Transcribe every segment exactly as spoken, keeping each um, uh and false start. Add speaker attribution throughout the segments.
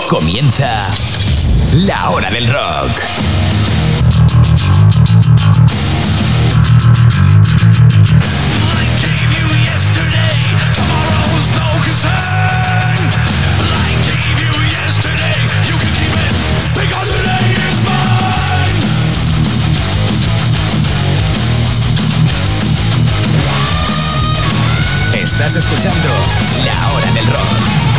Speaker 1: Comienza La Hora del Rock. Estás escuchando La Hora del Rock.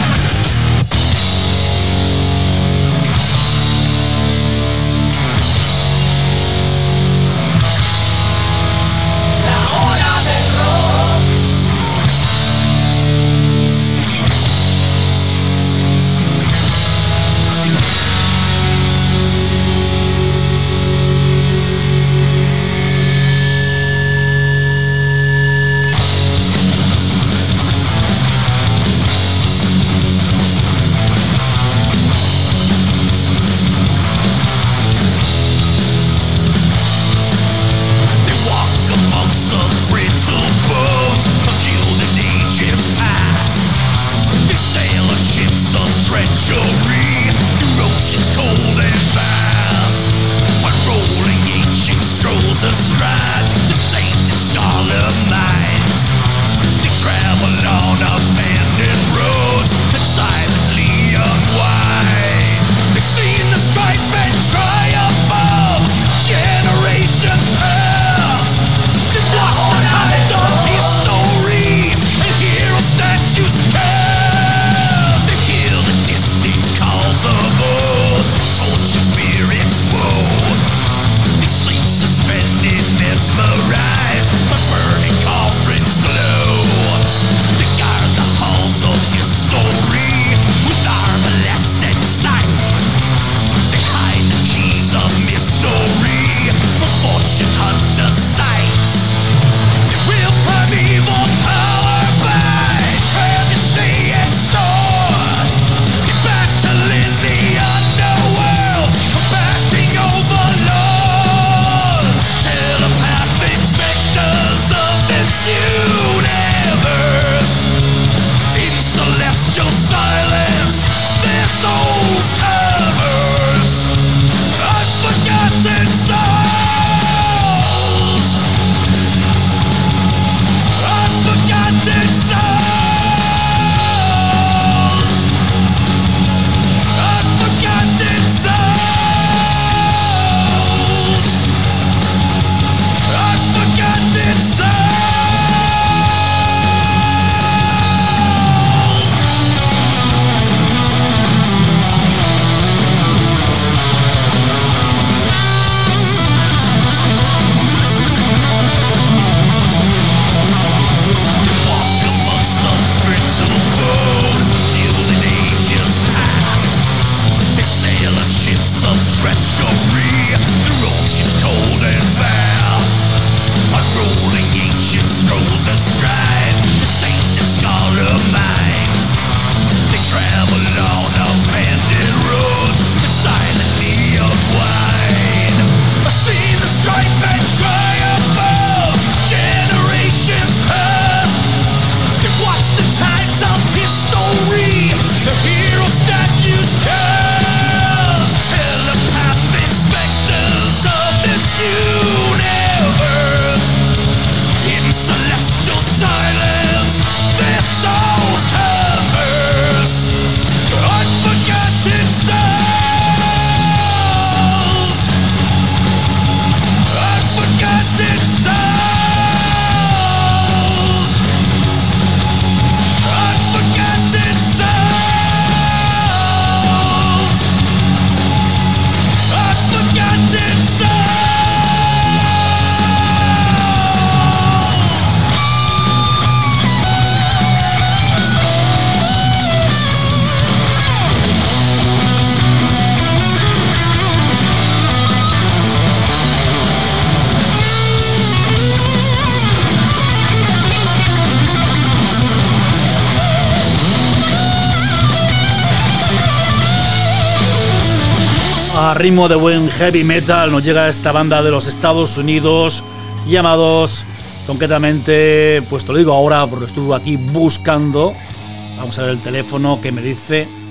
Speaker 2: A ritmo de buen heavy metal nos llega esta banda de los Estados Unidos llamados, concretamente, pues te lo digo ahora porque estuve aquí buscando, vamos a ver el teléfono que me dice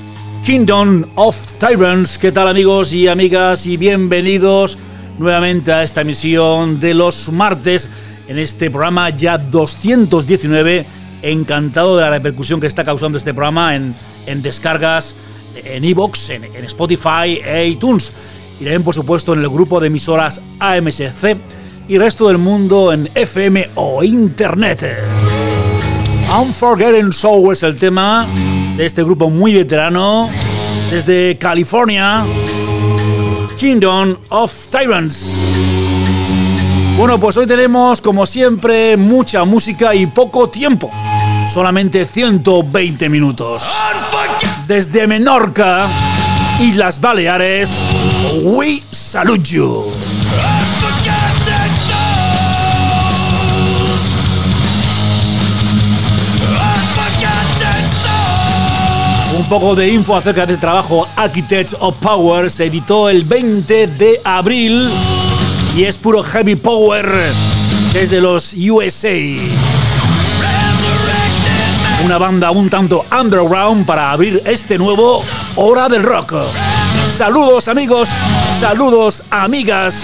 Speaker 2: Kingdom of Tyrants. ¿Qué tal, amigos y amigas? Y bienvenidos nuevamente a esta emisión de los martes, en este programa ya doscientos diecinueve. Encantado de la repercusión que está causando este programa en, en descargas, en iVoox, en, en Spotify e iTunes. Y también, por supuesto, en el grupo de emisoras A M S C y resto del mundo en F M o Internet. Unforgotten Soul es el tema de este grupo muy veterano desde California, Kingdom of Tyrants. Bueno, pues hoy tenemos, como siempre, mucha música y poco tiempo. Solamente ciento veinte minutos. Desde Menorca, Islas Baleares, we salute you. Un poco de info acerca del trabajo Architects of Power. Se editó el veinte de abril y es puro heavy power desde los U S A. Una banda un tanto underground para abrir este nuevo Hora del Rock. Saludos, amigos, saludos, amigas.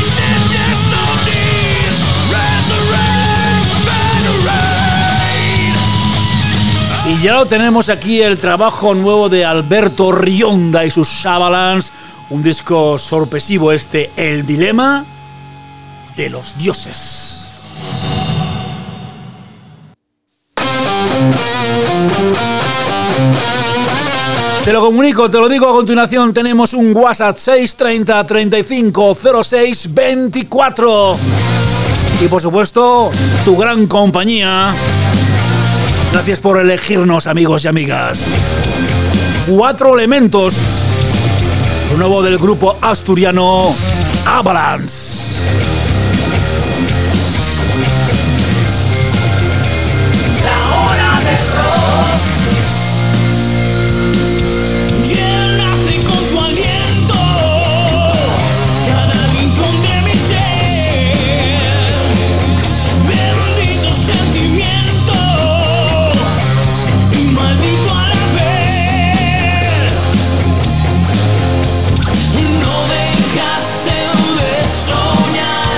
Speaker 2: Y ya lo tenemos aquí, el trabajo nuevo de Alberto Rionda y sus Shabalans. Un disco sorpresivo este, El Dilema de los Dioses. Te lo comunico, te lo digo a continuación. Tenemos un WhatsApp seis treinta treinta y cinco cero seis veinticuatro. Y por supuesto, tu gran compañía. Gracias por elegirnos, amigos y amigas. Cuatro elementos. Lo nuevo del grupo asturiano Avalanche.
Speaker 3: No dejas de soñar.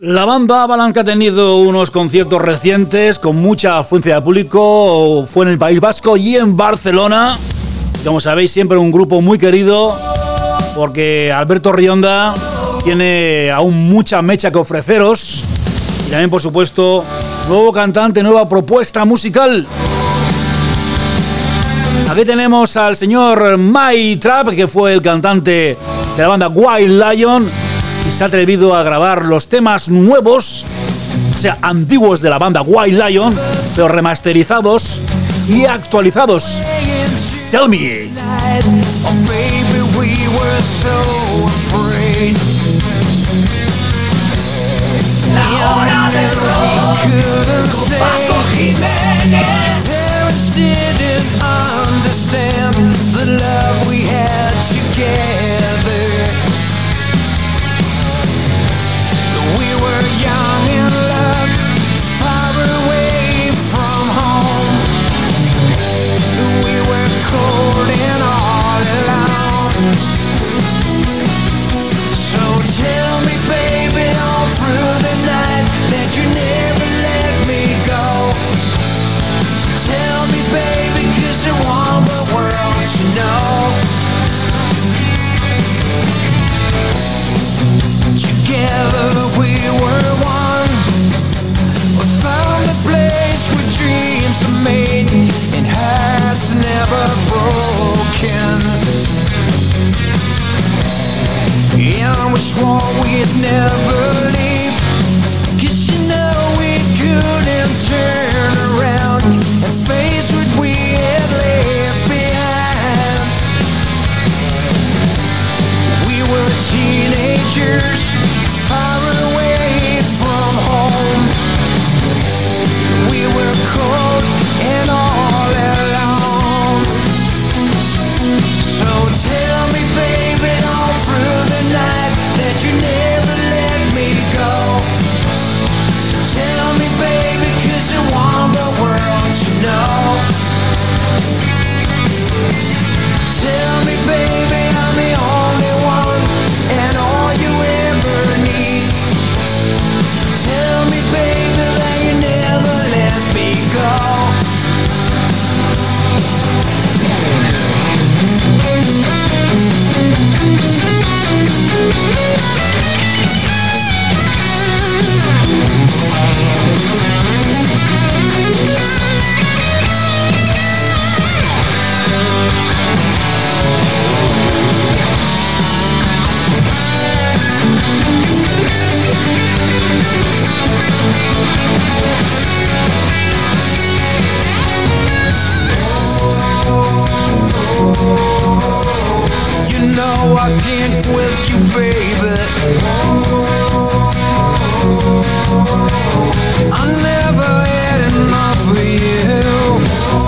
Speaker 2: La banda Avalanche ha tenido unos conciertos recientes con mucha afluencia de público. Fue en el País Vasco y en Barcelona. Como sabéis, siempre un grupo muy querido, porque Alberto Rionda tiene aún mucha mecha que ofreceros. Y también, por supuesto, nuevo cantante, nueva propuesta musical. Aquí tenemos al señor Mike Trapp, que fue el cantante de la banda Wild Lion, y se ha atrevido a grabar los temas nuevos, o sea, antiguos de la banda Wild Lion, pero remasterizados y actualizados. Tell me.
Speaker 3: Oh, baby, we were so afraid. La hora del rock con Paco Jiménez. Parents didn't understand the love we had together. We were young in love, far away from home. We were cold and all alone. So tell me, baby, all through the night that you never let me go. Tell me, baby, 'cause I want the world to know. Together we were one. We found a place where dreams are made and hearts never broken. And we swore we'd never leave, 'cause you know we couldn't turn around and face what we had left behind. We were teenagers, far away from home. We were cold and all alone. So tell me, baby, all through the night that you never let me go. Tell me, baby, 'cause I want the world to know. Tell me, baby, I'm the only one and all you ever need. Tell me, baby, that you never let me go. You know I can't quit you, baby. I never had enough of you.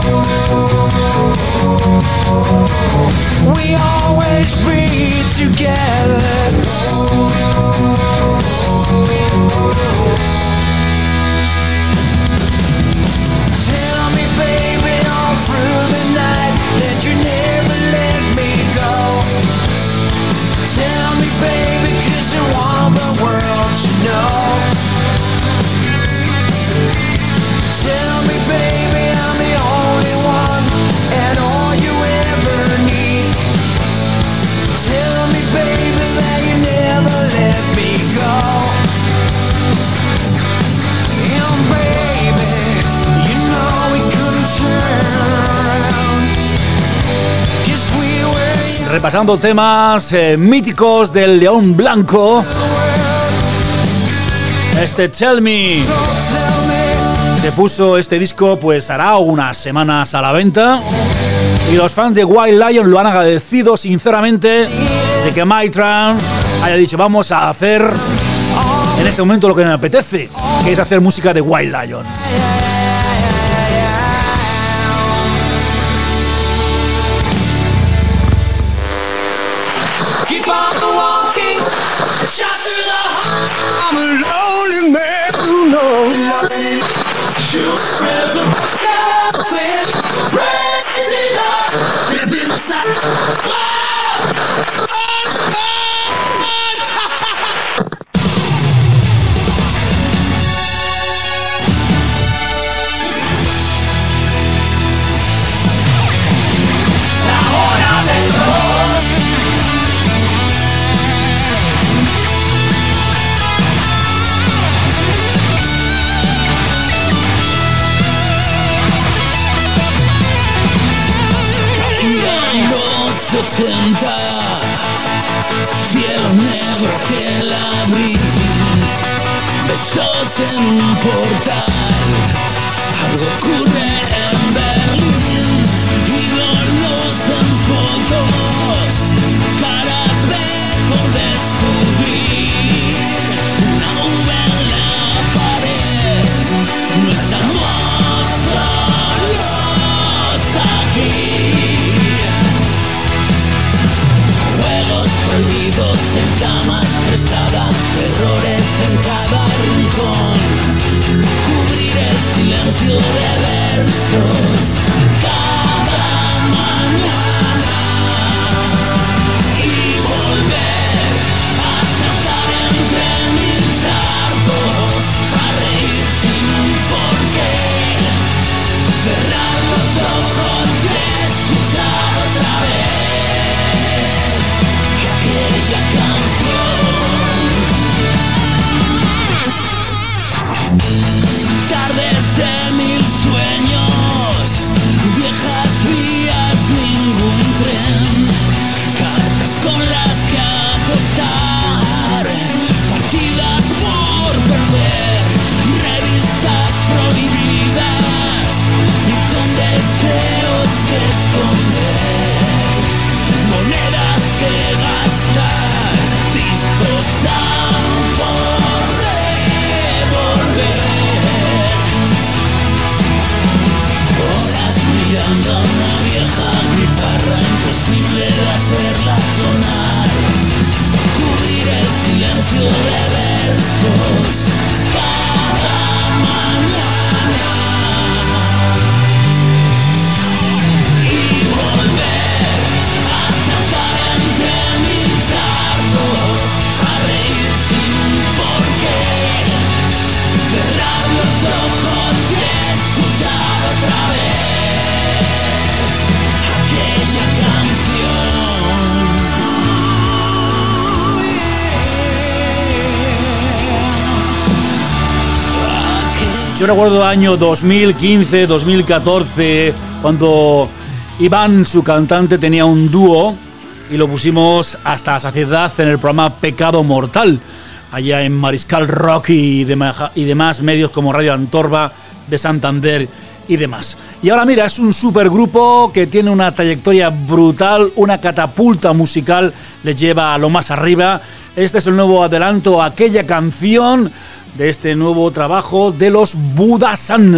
Speaker 3: We always be together. Tell me, baby, all through the night that you never let me go. Tell me, baby, 'cause I want the world to know. Tell me, baby, I'm the only one and all you ever need. Tell me, baby, that you never let me go. And baby, you know we couldn't turn around, 'cause we were
Speaker 2: Repasando temas eh, míticos del León Blanco. Este Tell Me
Speaker 3: so tell me.
Speaker 2: se puso este disco pues hará unas semanas a la venta, y los fans de Wild Lion lo han agradecido sinceramente de que Mike Trapp haya dicho vamos a hacer en este momento lo que me apetece, que es hacer música de Wild Lion.
Speaker 3: Keep on walking, shot through the heart. I'm a lonely man who knows nothing. Shoot, present, nothing. Crazy love, live inside. Whoa! Oh, oh.
Speaker 4: sesenta, cielo negro que la abrí, besos en un portal, algo ocurre en Berlín, ídolos en fotos, caras de por descubrir, una V en la pared, no estamos solos aquí. Juegos prohibidos en camas prestadas, errores en cada rincón, cubrir el silencio de versos cada mañana y volver a saltar entre mil charcos, a reír sin porqué, cerrar los ojos y escuchar otra vez aquella canción. Tardes de mil sueños, viejas vías, ningún tren, cartas con las que apostar, partidas por perder, revistas prohibidas y con deseos que esconder, monedas que gastar, discos aún por devolver. Horas mirando a una vieja guitarra, imposible de hacerla sonar, cubrir el silencio de versos cada mañana y volver a saltar entre mil charcos, a reír sin porqué, cerrar los ojos y escuchar otra vez aquella canción.
Speaker 2: Yo recuerdo año dos mil quince, dos mil catorce, cuando Iván, su cantante, tenía un dúo y lo pusimos hasta la saciedad en el programa Pecado Mortal, allá en Mariscal Rock y, dema- y demás medios como Radio Antorba de Santander y demás. Y ahora mira, es un supergrupo que tiene una trayectoria brutal, una catapulta musical, les lleva a lo más arriba. Este es el nuevo adelanto, aquella canción de este nuevo trabajo de los Budasan.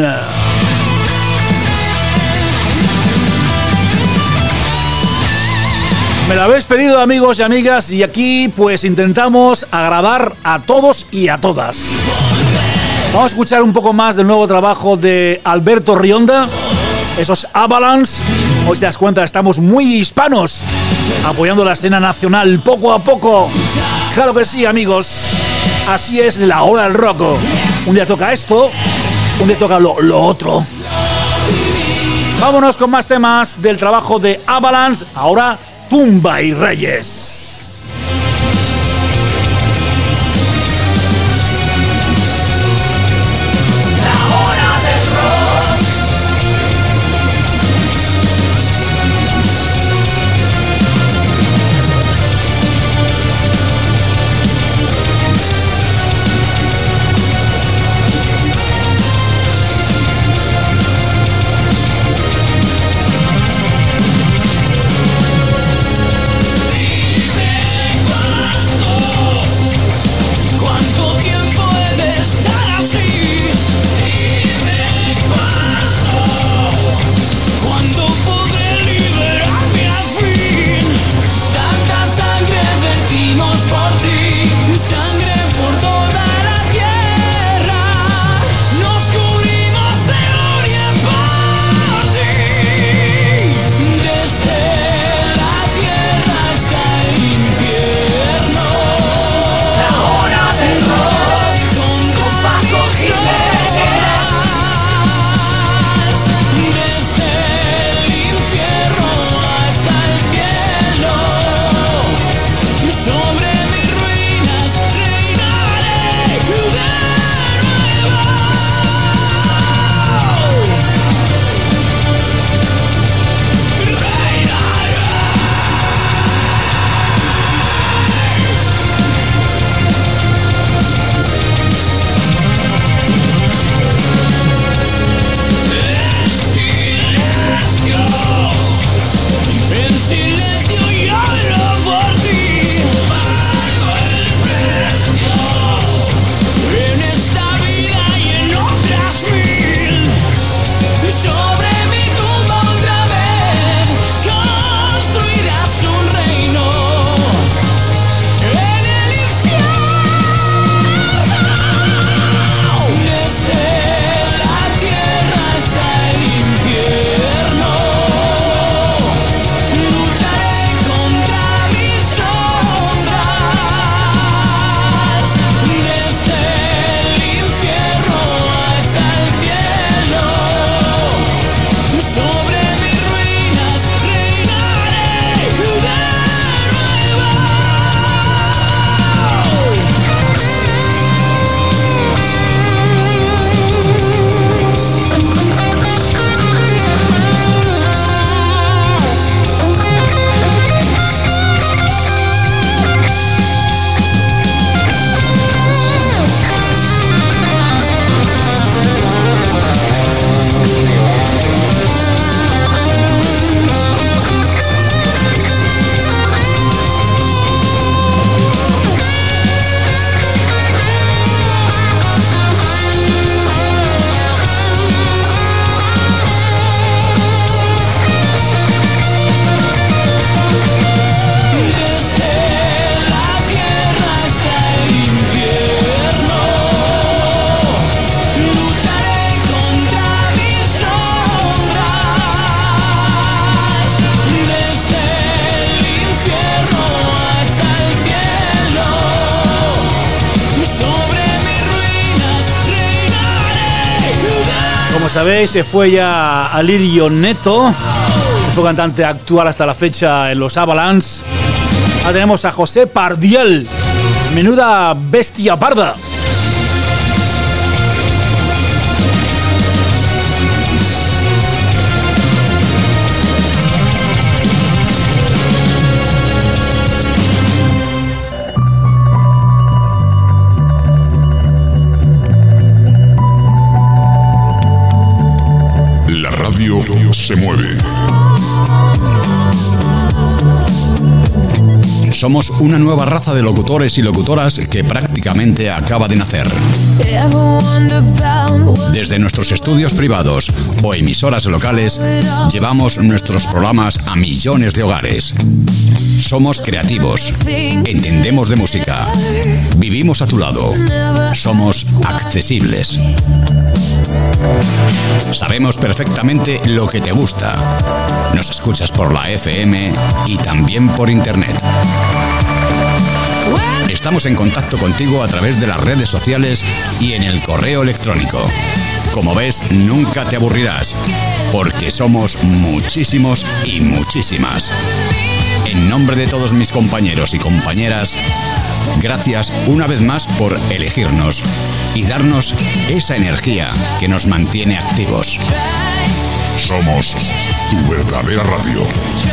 Speaker 2: Me lo habéis pedido, amigos y amigas, y aquí pues intentamos agradar a todos y a todas. Vamos a escuchar un poco más del nuevo trabajo de Alberto Rionda, esos Avalanche. Hoy te das cuenta, estamos muy hispanos, apoyando la escena nacional poco a poco. Claro que sí, amigos. Así es la hora del rock. Un día toca esto, un día toca lo, lo otro. Vámonos con más temas del trabajo de Avalanche. Ahora, Tumba y Reyes.
Speaker 4: Be
Speaker 2: sabéis, se fue ya a Lirio Neto, fue cantante actual hasta la fecha en los Avalanche. Ahora tenemos a José Pardiel, menuda bestia parda.
Speaker 5: Se mueve. Somos una nueva raza de locutores y locutoras que prácticamente acaba de nacer. Desde nuestros estudios privados o emisoras locales, llevamos nuestros programas a millones de hogares. Somos creativos, entendemos de música, vivimos a tu lado, somos accesibles. Sabemos perfectamente lo que te gusta. Nos escuchas por la F M y también por internet. Estamos en contacto contigo a través de las redes sociales y en el correo electrónico. Como ves, nunca te aburrirás, porque somos muchísimos y muchísimas. En nombre de todos mis compañeros y compañeras, gracias una vez más por elegirnos y darnos esa energía que nos mantiene activos. Somos tu verdadera radio.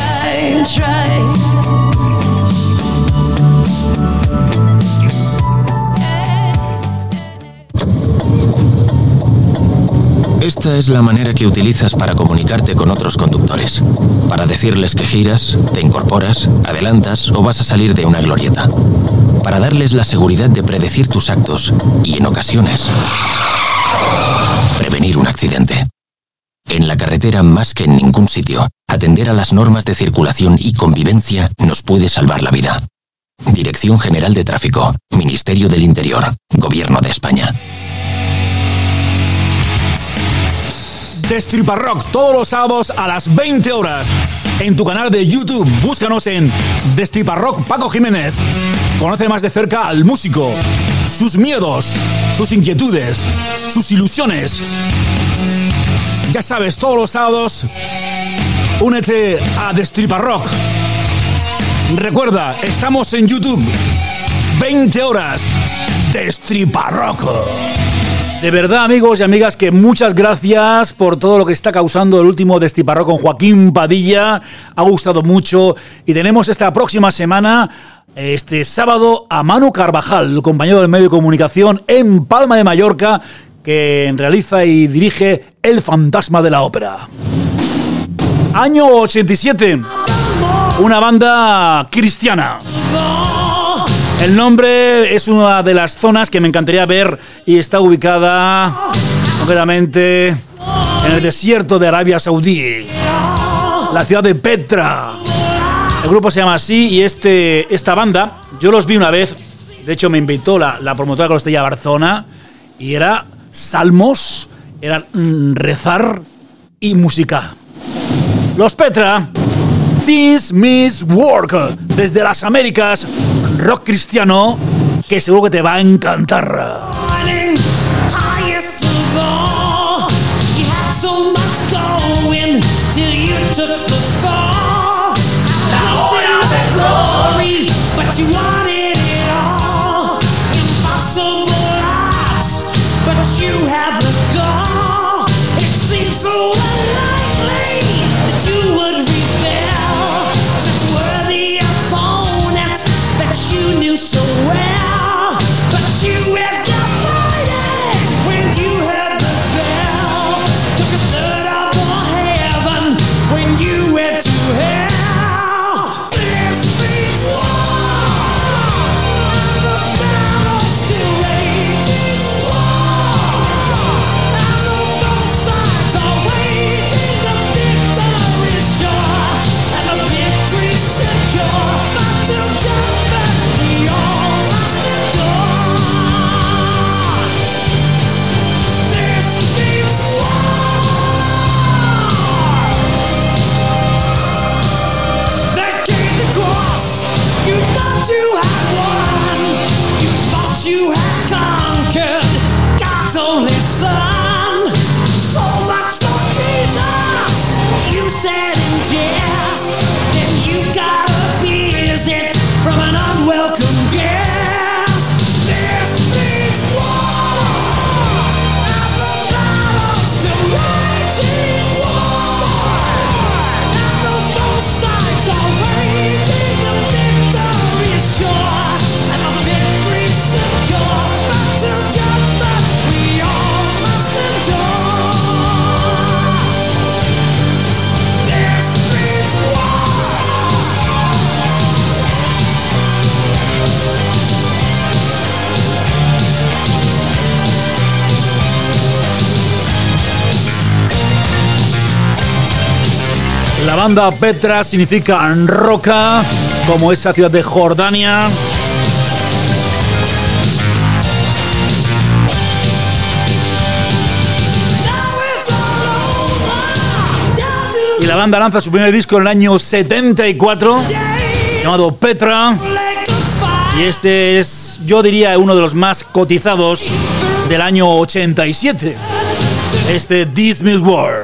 Speaker 6: Esta es la manera que utilizas para comunicarte con otros conductores. Para decirles que giras, te incorporas, adelantas o vas a salir de una glorieta. Para darles la seguridad de predecir tus actos y, en ocasiones, prevenir un accidente. En la carretera, más que en ningún sitio, atender a las normas de circulación y convivencia nos puede salvar la vida. Dirección General de Tráfico, Ministerio del Interior, Gobierno de España.
Speaker 2: Destripa Rock todos los sábados a las veinte horas. En tu canal de YouTube, búscanos en Destripa Rock Paco Jiménez. Conoce más de cerca al músico, sus miedos, sus inquietudes, sus ilusiones. Ya sabes, todos los sábados, únete a Destripa Rock. Recuerda, estamos en YouTube. veinte horas. Destripa Rock. De verdad, amigos y amigas, que muchas gracias por todo lo que está causando el último Destripa Rock con Joaquín Padilla. Ha gustado mucho. Y tenemos esta próxima semana, este sábado, a Manu Carvajal, compañero del medio de comunicación en Palma de Mallorca, que realiza y dirige El Fantasma de la Ópera. Año ochenta y siete. Una banda cristiana. El nombre es una de las zonas que me encantaría ver y está ubicada concretamente en el desierto de Arabia Saudí, la ciudad de Petra. El grupo se llama así y este, esta banda, yo los vi una vez, de hecho me invitó la, la promotora Costellá Barzona y era salmos, era rezar y música. Los Petra, This Means Work, desde las Américas, rock cristiano que seguro que te va a encantar.
Speaker 4: So well, but you had got mighty when you heard the bell. Took a third of the heaven when you went to hell. This means war, and the battle's still raging. War,
Speaker 2: La banda Petra significa roca, como esa ciudad de Jordania. Y la banda lanza su primer disco en el año setenta y cuatro, llamado Petra. Y este es, yo diría, uno de los más cotizados del año ochenta y siete. Este This Means War.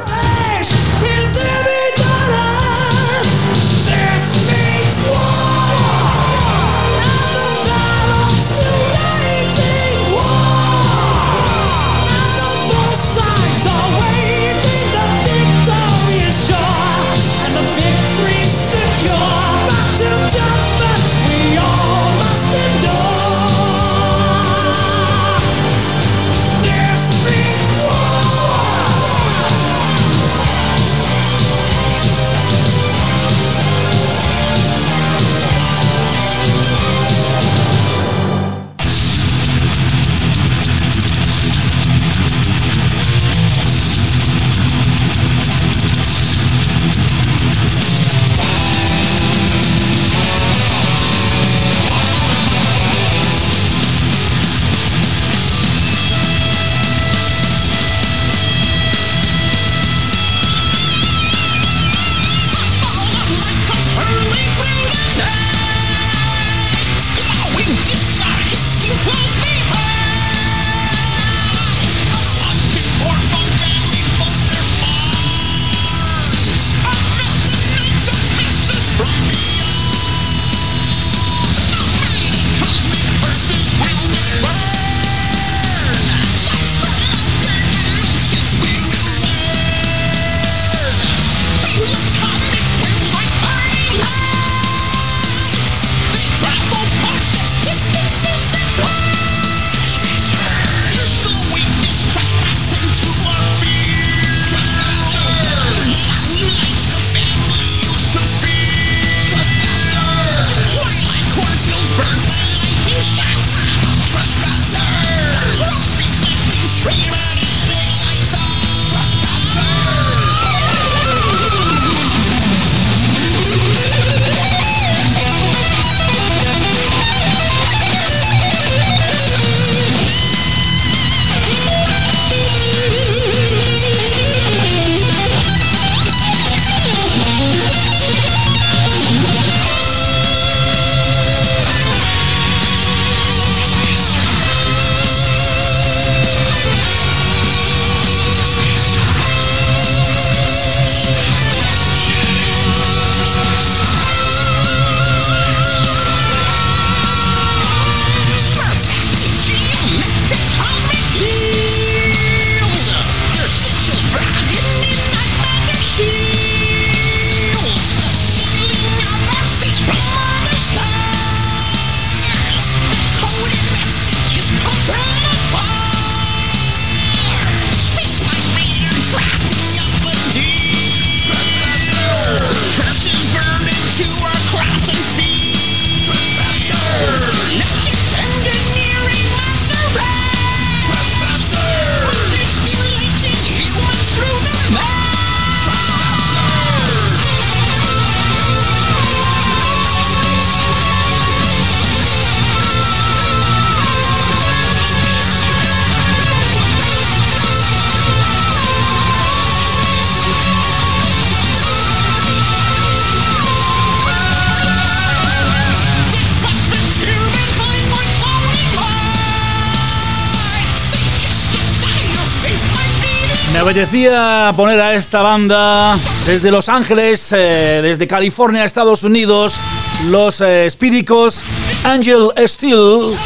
Speaker 2: Me apetecía poner a esta banda desde Los Ángeles, eh, desde California, Estados Unidos, los eh, espídicos Angel Steel.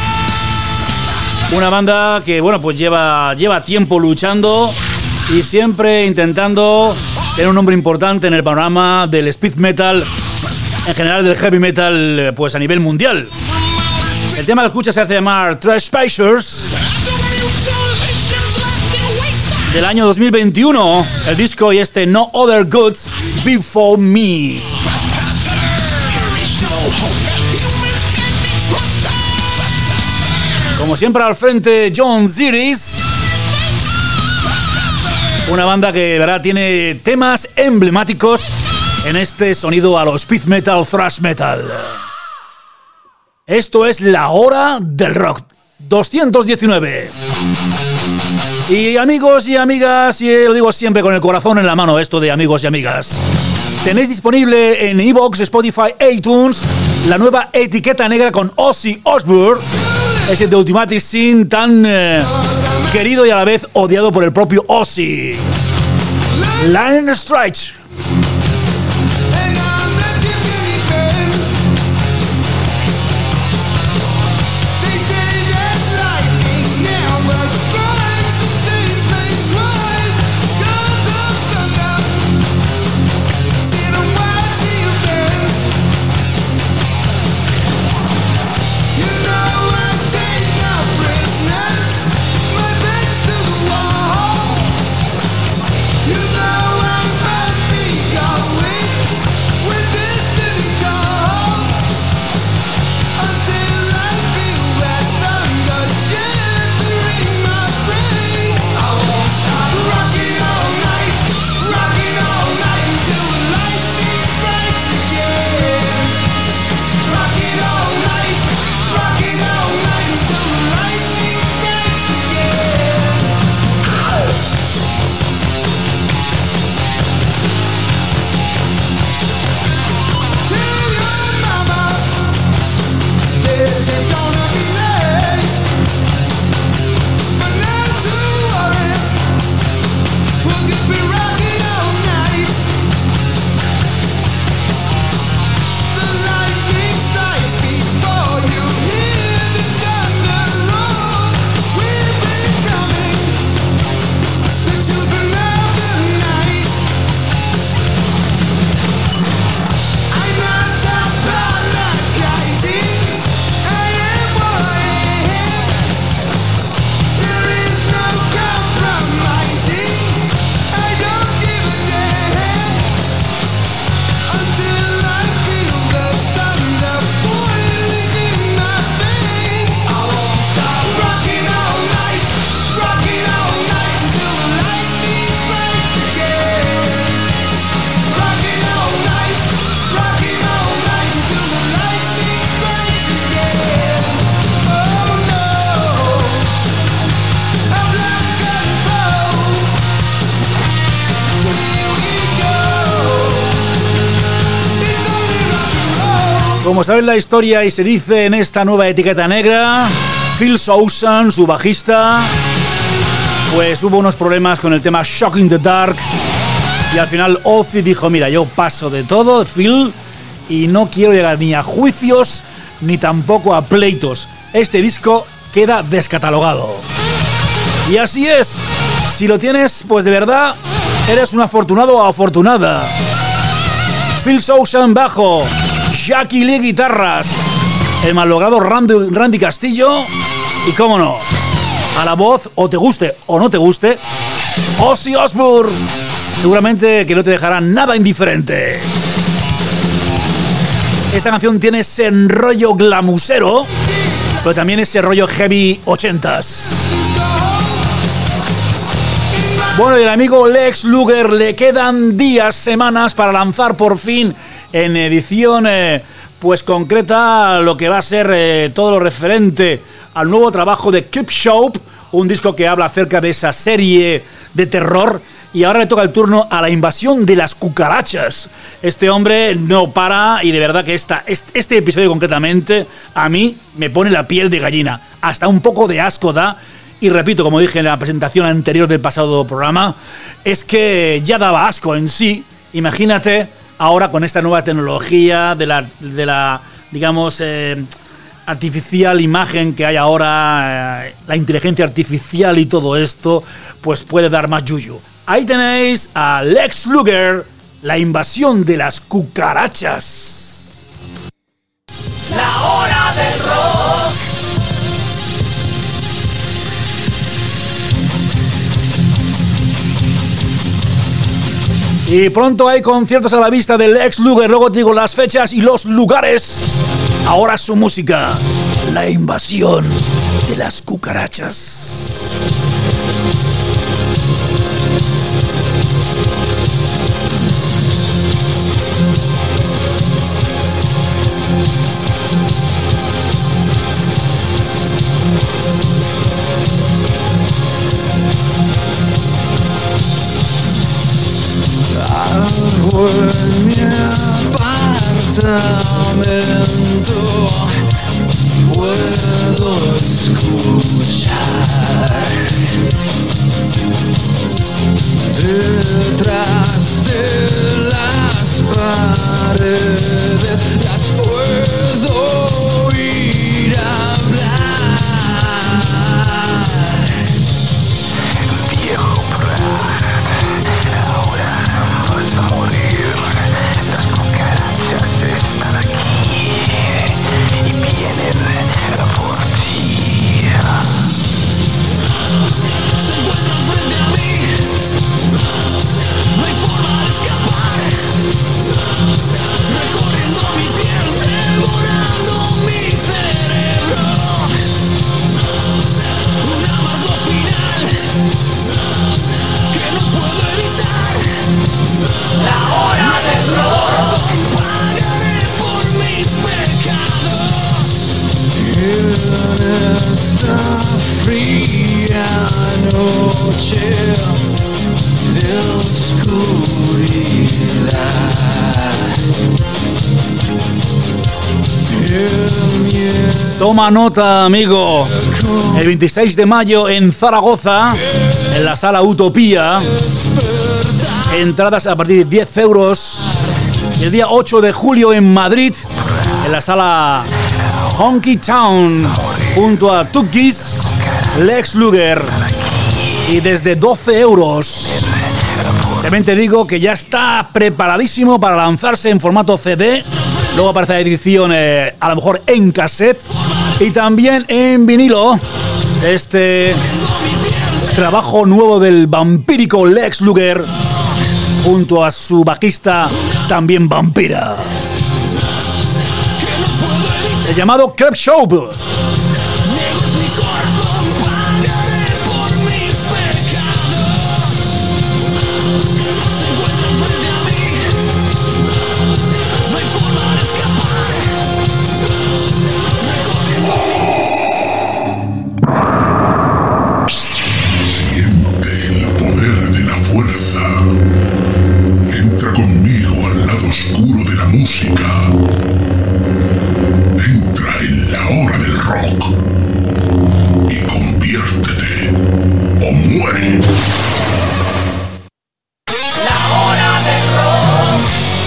Speaker 2: Una banda que, bueno, pues lleva, lleva tiempo luchando y siempre intentando tener un nombre importante en el panorama del speed metal, en general del heavy metal, pues a nivel mundial. El tema que escuchas se hace llamar Trespassers, del año dos mil veintiuno, el disco y este No Other Goods Before Me. Como siempre al frente John Ziris, una banda que de verdad tiene temas emblemáticos en este sonido a los speed metal, thrash metal. Esto es La Hora del Rock doscientos diecinueve. Y amigos y amigas, y lo digo siempre con el corazón en la mano, esto de amigos y amigas, tenéis disponible en iVoox, Spotify, iTunes, la nueva etiqueta negra con Ozzy Osbourne, ese The Ultimate Sin tan eh, querido y a la vez odiado por el propio Ozzy. Line Strike. Como sabéis la historia y se dice en esta nueva etiqueta negra, Phil Soussan, su bajista, pues hubo unos problemas con el tema Shock in the Dark y al final Ozzy dijo, mira, yo paso de todo, Phil, y no quiero llegar ni a juicios ni tampoco a pleitos. Este disco queda descatalogado. Y así es, si lo tienes, pues de verdad eres un afortunado o afortunada. Phil Soussan bajo, Jackie Lee guitarras, el malogrado Randy, Randy Castillo y, cómo no, a la voz, o te guste o no te guste, Ozzy Osbourne. Seguramente que no te dejará nada indiferente. Esta canción tiene ese rollo glamusero, pero también ese rollo heavy ochentas. Bueno, y el amigo Lex Luger le quedan días, semanas para lanzar por fin en edición eh, pues concreta lo que va a ser eh, todo lo referente al nuevo trabajo de Creepshow, un disco que habla acerca de esa serie de terror. Y ahora le toca el turno a la invasión de las cucarachas. Este hombre no para y de verdad que esta, este, este episodio concretamente a mí me pone la piel de gallina. Hasta un poco de asco da. Y repito, como dije en la presentación anterior del pasado programa, es que ya daba asco en sí. Imagínate ahora con esta nueva tecnología de la, de la digamos, eh, artificial imagen que hay ahora, eh, la inteligencia artificial y todo esto, pues puede dar más yuyu. Ahí tenéis a Lex Luger, la invasión de las cucarachas.
Speaker 3: La hora del rock.
Speaker 2: Y pronto hay conciertos a la vista de Lex Luger, luego te digo las fechas y los lugares. Ahora su música, la invasión de las cucarachas.
Speaker 4: algo en mi apartamento puedo escuchar. Detrás de las paredes las puedo oír hablar.
Speaker 7: El viejo Pratt, ahora vas a morir. Las cucarachas están aquí y vienen a por ti. Se encuentran frente a mí. No hay forma de escapar. Recorriendo mi piel, devorando mi cerebro. Un amargo final que no puedo evitar. La hora del rock. Pagaré por mis pecados.
Speaker 4: En esta fría noche de oscuridad,
Speaker 2: Toma nota, amigo. El veintiséis de mayo en Zaragoza, en la sala Utopía, entradas a partir de diez euros. El día ocho de julio en Madrid, en la sala Honky Town, junto a Tukis, Lex Luger, y desde doce euros. También te digo que ya está preparadísimo para lanzarse en formato C D. Luego aparece la edición, eh, a lo mejor en cassette y también en vinilo. Este trabajo nuevo del vampírico Lex Luger junto a su bajista también vampira. El llamado Club Show.
Speaker 8: Oscuro de la música. Entra en la hora del rock y conviértete o muere.
Speaker 3: La hora del rock.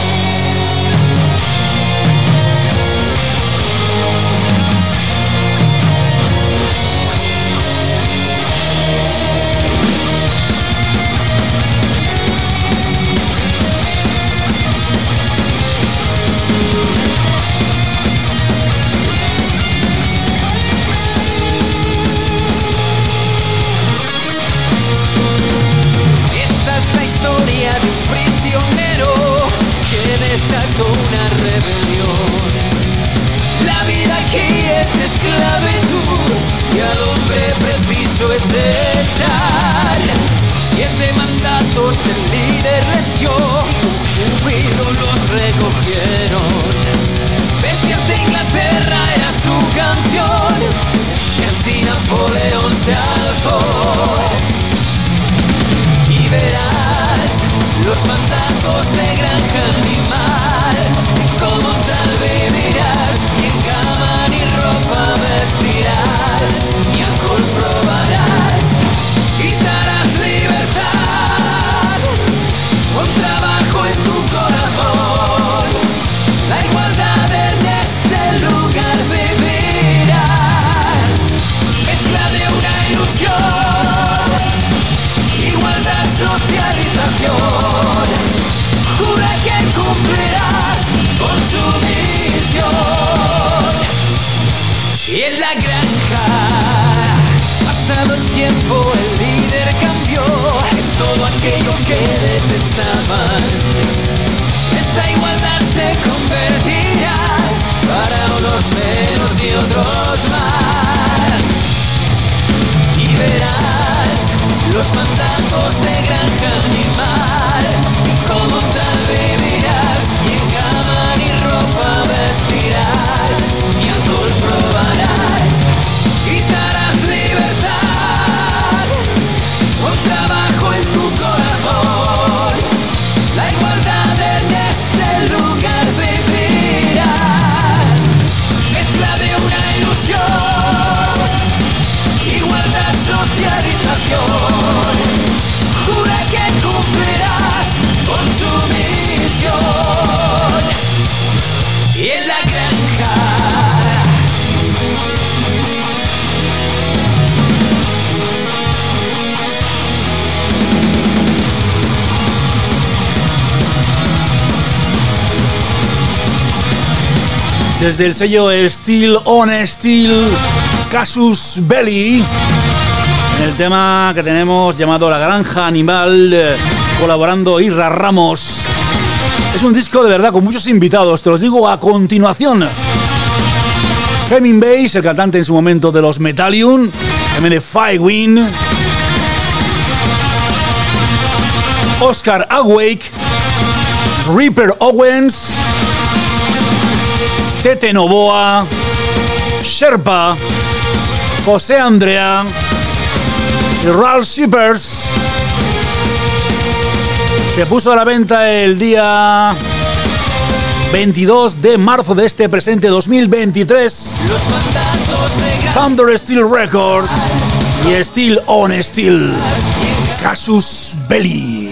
Speaker 4: Desató una rebelión. La vida aquí es esclavitud y al hombre preciso es echar. Siete mandatos el líder les dio, cumplido los recogieron. Bestias de Inglaterra era su canción y así Napoleón se alzó. Y verás los mandatos de granja animal, como tal vivirás, ni en cama ni ropa vestirás, ni alcohol probarás, quitarás libertad, con trabajo en tu corazón, la igualdad en este lugar vivirá, mezcla de una ilusión, igualdad, socialización. Jura que cumplirás con su misión. Y en la granja, pasado el tiempo, el líder cambió en todo aquello que detestaban. Esta igualdad se convertirá para unos menos y otros más. Y verás los mandatos de granja animal, como tal vivirás, ni en cama ni ropa vestirás, ni alcohol probarás, quitarás libertad, con trabajo en tu corazón, la igualdad
Speaker 2: Desde el sello Steel on Steel, Casus Belli, en el tema que tenemos llamado La Granja Animal, colaborando Irra Ramos. Es un disco de verdad con muchos invitados, te los digo a continuación. Hemming Bass, el cantante en su momento de los Metallium, también de Firewind, Oscar Awake, Reaper Owens, Tete Novoa, Sherpa, José Andrea y Ralph Shippers. Se puso a la venta el día veintidós de marzo de este presente dos mil veintitrés. Thunder Steel Records y Steel on Steel, Casus Belli.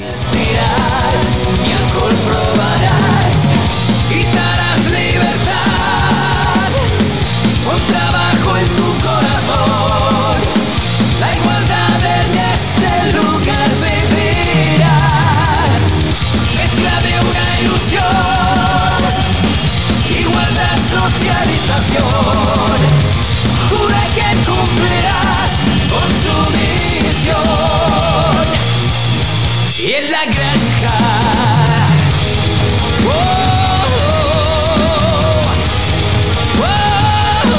Speaker 7: Jura que cumplirás con su misión. Y en la granja, oh, oh, oh,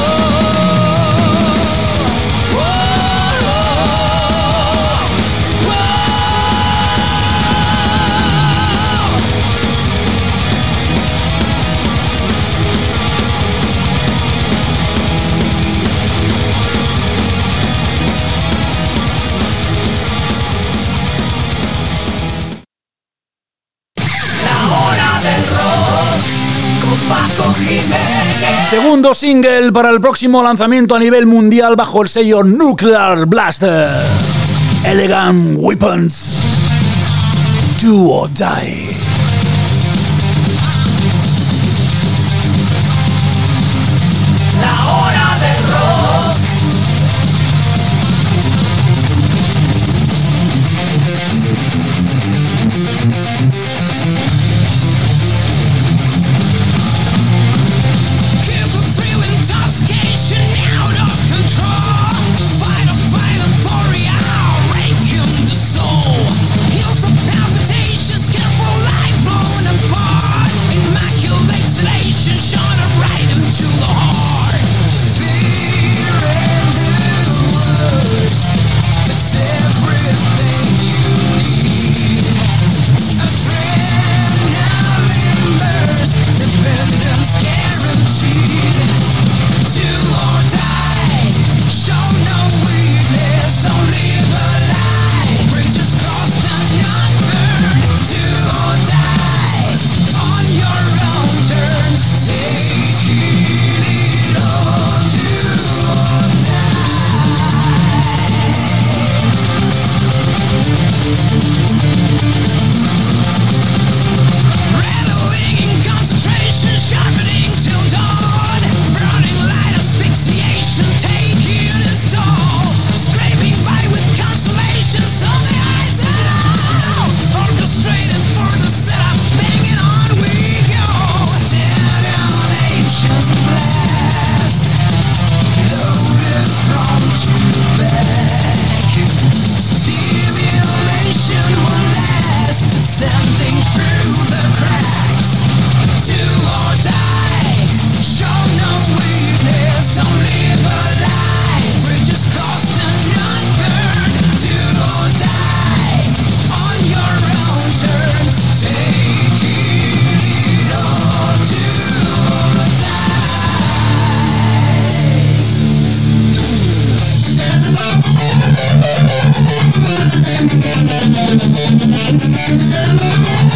Speaker 7: oh, oh,
Speaker 2: Segundo single para el próximo lanzamiento a nivel mundial bajo el sello Nuclear Blaster, Elegant Weapons, Do or Die.
Speaker 7: la hora del rock.
Speaker 3: Thank you.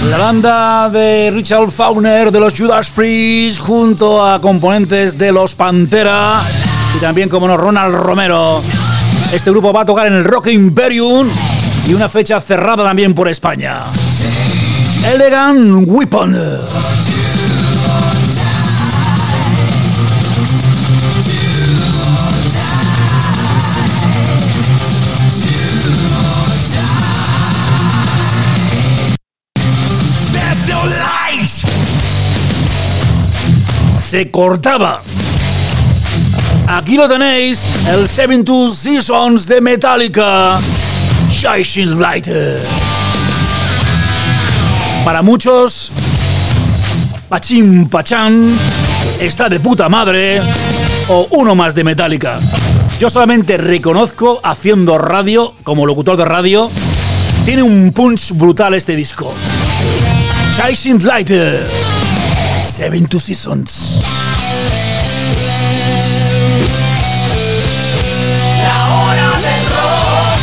Speaker 2: La banda de Richard Faulkner de los Judas Priest junto a componentes de los Pantera y también, como no, Ronald Romero. Este grupo va a tocar en el Rock Imperium y una fecha cerrada también por España. Elegant Weapon. Se cortaba. Aquí lo tenéis, el Seventy-Two Seasons de Metallica, Shining Light. Para muchos, Pachín Pachán está de puta madre o uno más de Metallica. Yo solamente reconozco, haciendo radio, como locutor de radio, tiene un punch brutal este disco. Shining Light, Seventy-Two Seasons.
Speaker 7: La hora del rock.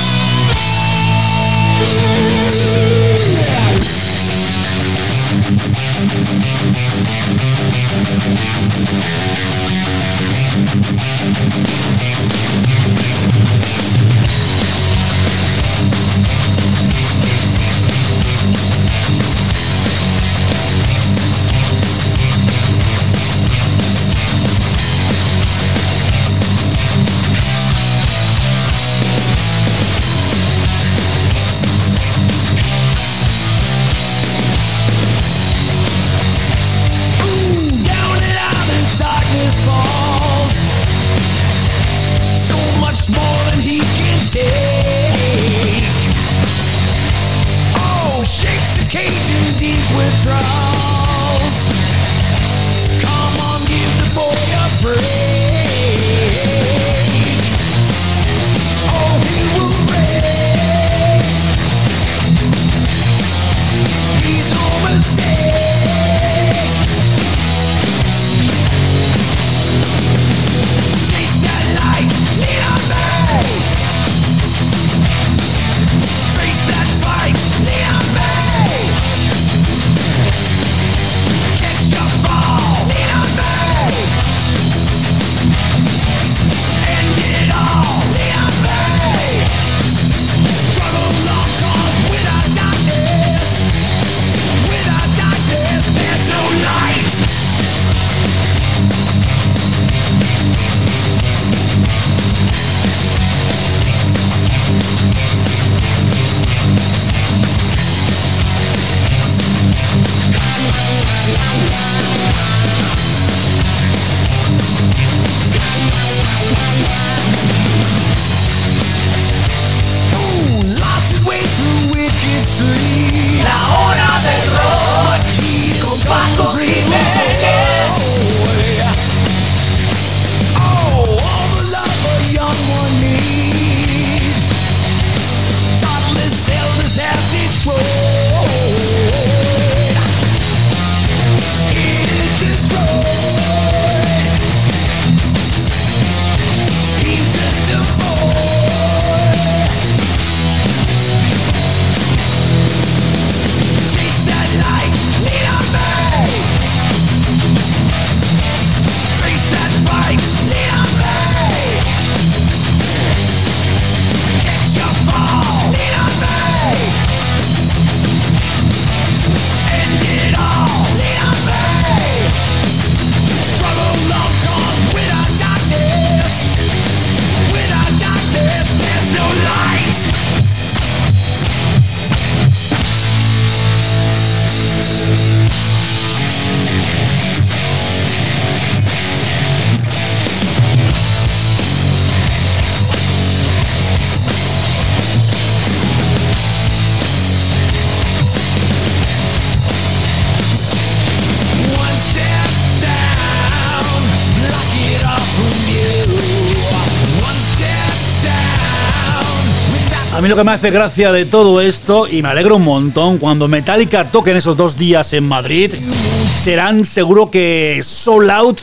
Speaker 2: A mí lo que me hace gracia de todo esto, y me alegro un montón, cuando Metallica toquen esos dos días en Madrid, serán seguro que sold out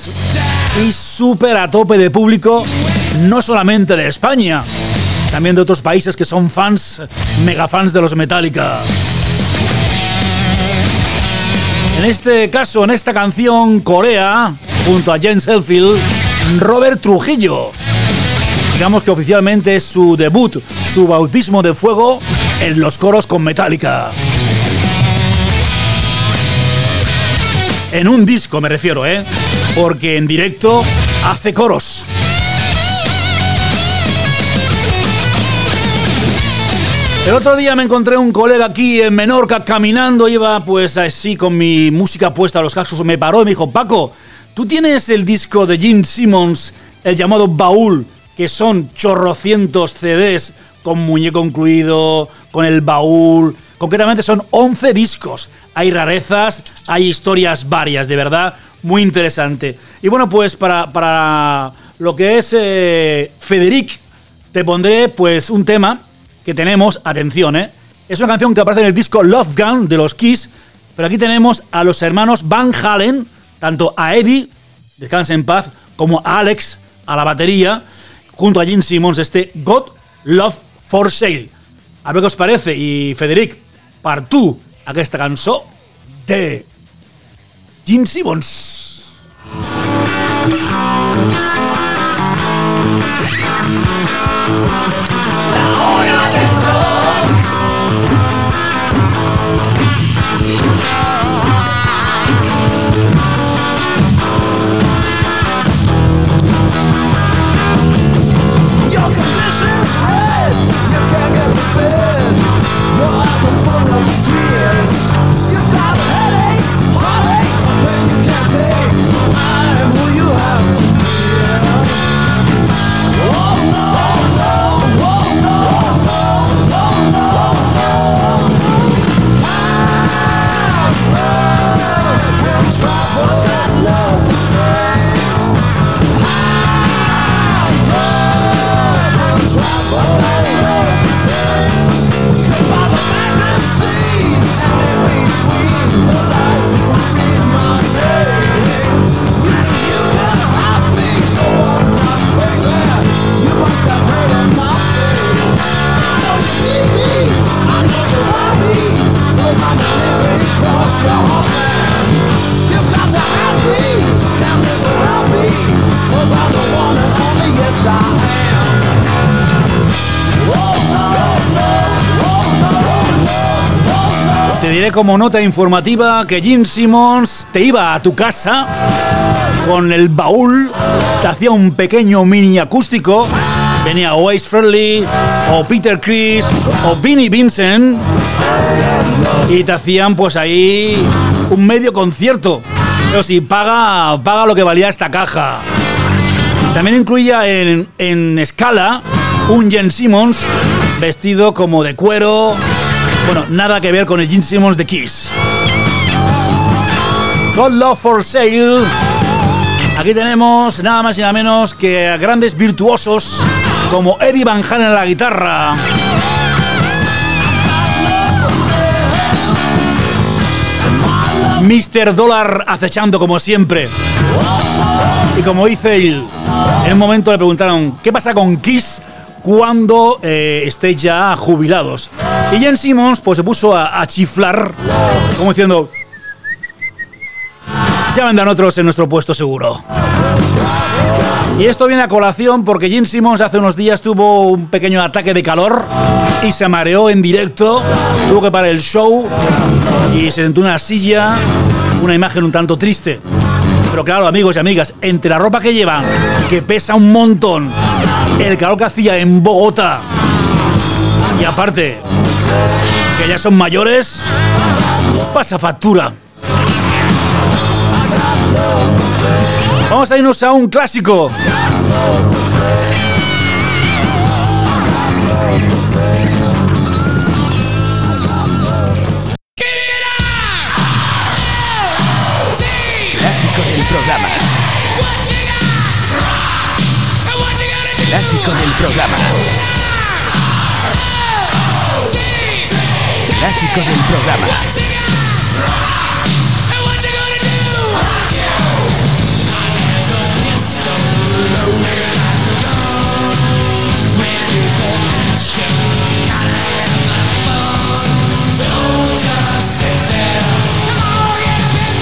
Speaker 2: y súper a tope de público, no solamente de España, también de otros países que son fans, mega fans de los Metallica. En este caso, en esta canción, Corea, junto a James Hetfield, Robert Trujillo. Digamos que oficialmente es su debut, su bautismo de fuego en los coros con Metallica. En un disco me refiero, ¿eh? Porque en directo hace coros. El otro día me encontré un colega aquí en Menorca caminando, iba pues así con mi música puesta a los cascos, me paró y me dijo: Paco, ¿tú tienes el disco de Gene Simmons, el llamado Baúl, que son chorrocientos C Ds con muñeco incluido, con el baúl? Concretamente son once discos. Hay rarezas, hay historias varias, de verdad, muy interesante. Y bueno, pues para, para lo que es eh, Federic, te pondré pues un tema que tenemos, atención, ¿eh? Es una canción que aparece en el disco Love Gun de los Kiss, pero aquí tenemos a los hermanos Van Halen, tanto a Eddie, descansa en paz, como a Alex, a la batería, junto a Gene Simmons, este God Love for Sale. A ver qué os parece. I Federic, per tu, aquesta cançó de Gene Simmons. Te diré como nota informativa que Gene Simmons te iba a tu casa con el baúl, te hacía un pequeño mini acústico, venía o Ace Frehley, o Peter Criss, o Vinnie Vincent, y te hacían pues ahí un medio concierto. Pero sí, paga, paga lo que valía esta caja. También incluía en, en escala un Gene Simmons vestido como de cuero. Bueno, nada que ver con el Gene Simmons de Kiss. God Love for Sale. Aquí tenemos nada más y nada menos que a grandes virtuosos como Eddie Van Halen en la guitarra, mister Dollar acechando como siempre. Y como dice él, en un momento le preguntaron: ¿qué pasa con Kiss cuando eh, estéis ya jubilados? Y Gene Simmons pues se puso a, a chiflar, como diciendo: ya vendrán otros en nuestro puesto seguro. Y esto viene a colación porque Gene Simmons hace unos días tuvo un pequeño ataque de calor y se mareó en directo, tuvo que parar el show y se sentó en una silla, una imagen un tanto triste. Pero claro, amigos y amigas, entre la ropa que llevan, que pesa un montón, el calor que hacía en Bogotá, y aparte que ya son mayores, pasa factura. Vamos a irnos a un clásico.
Speaker 1: Clásico del programa. Clásico del programa. Clásico del programa.
Speaker 4: Don't just sit there. Come on, get up and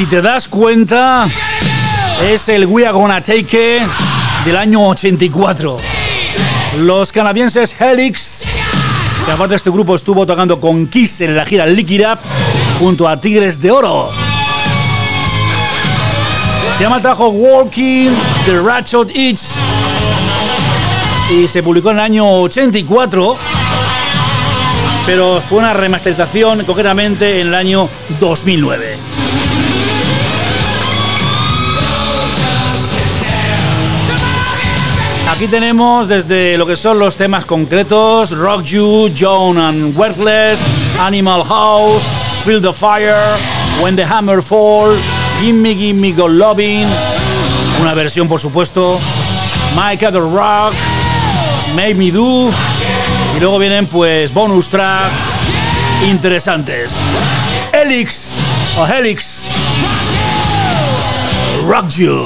Speaker 2: Si te das cuenta, es el We Are Gonna Take It del año ochenta y cuatro. Los canadienses Helix, que aparte de este grupo estuvo tocando con Kiss en la gira Lick It Up junto a Tigres de Oro. Se llama el trabajo Walking the Ratchet Itch y se publicó en el año ochenta y cuatro, pero fue una remasterización concretamente en el año dos mil nueve. Aquí tenemos desde lo que son los temas concretos: Rock You, John and Worthless, Animal House, Feel the Fire, When the Hammer Fall, Gimme Gimme Go Lovin', una versión por supuesto, Mike at the Rock, Make Me Do, y luego vienen pues bonus track interesantes. Helix o Helix, Rock You.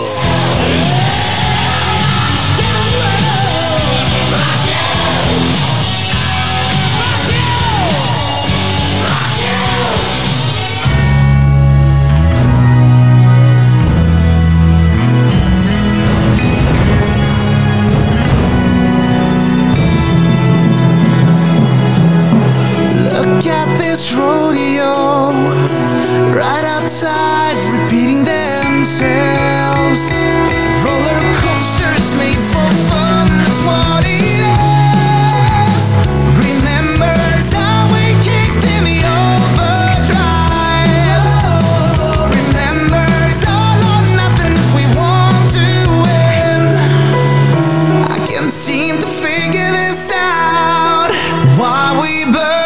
Speaker 4: This rodeo right outside, repeating themselves. Roller coasters made for fun, that's what it is. Remember how we kicked in the overdrive. Remember it's all or nothing if we want to win. I can't seem to figure this out. Why we burn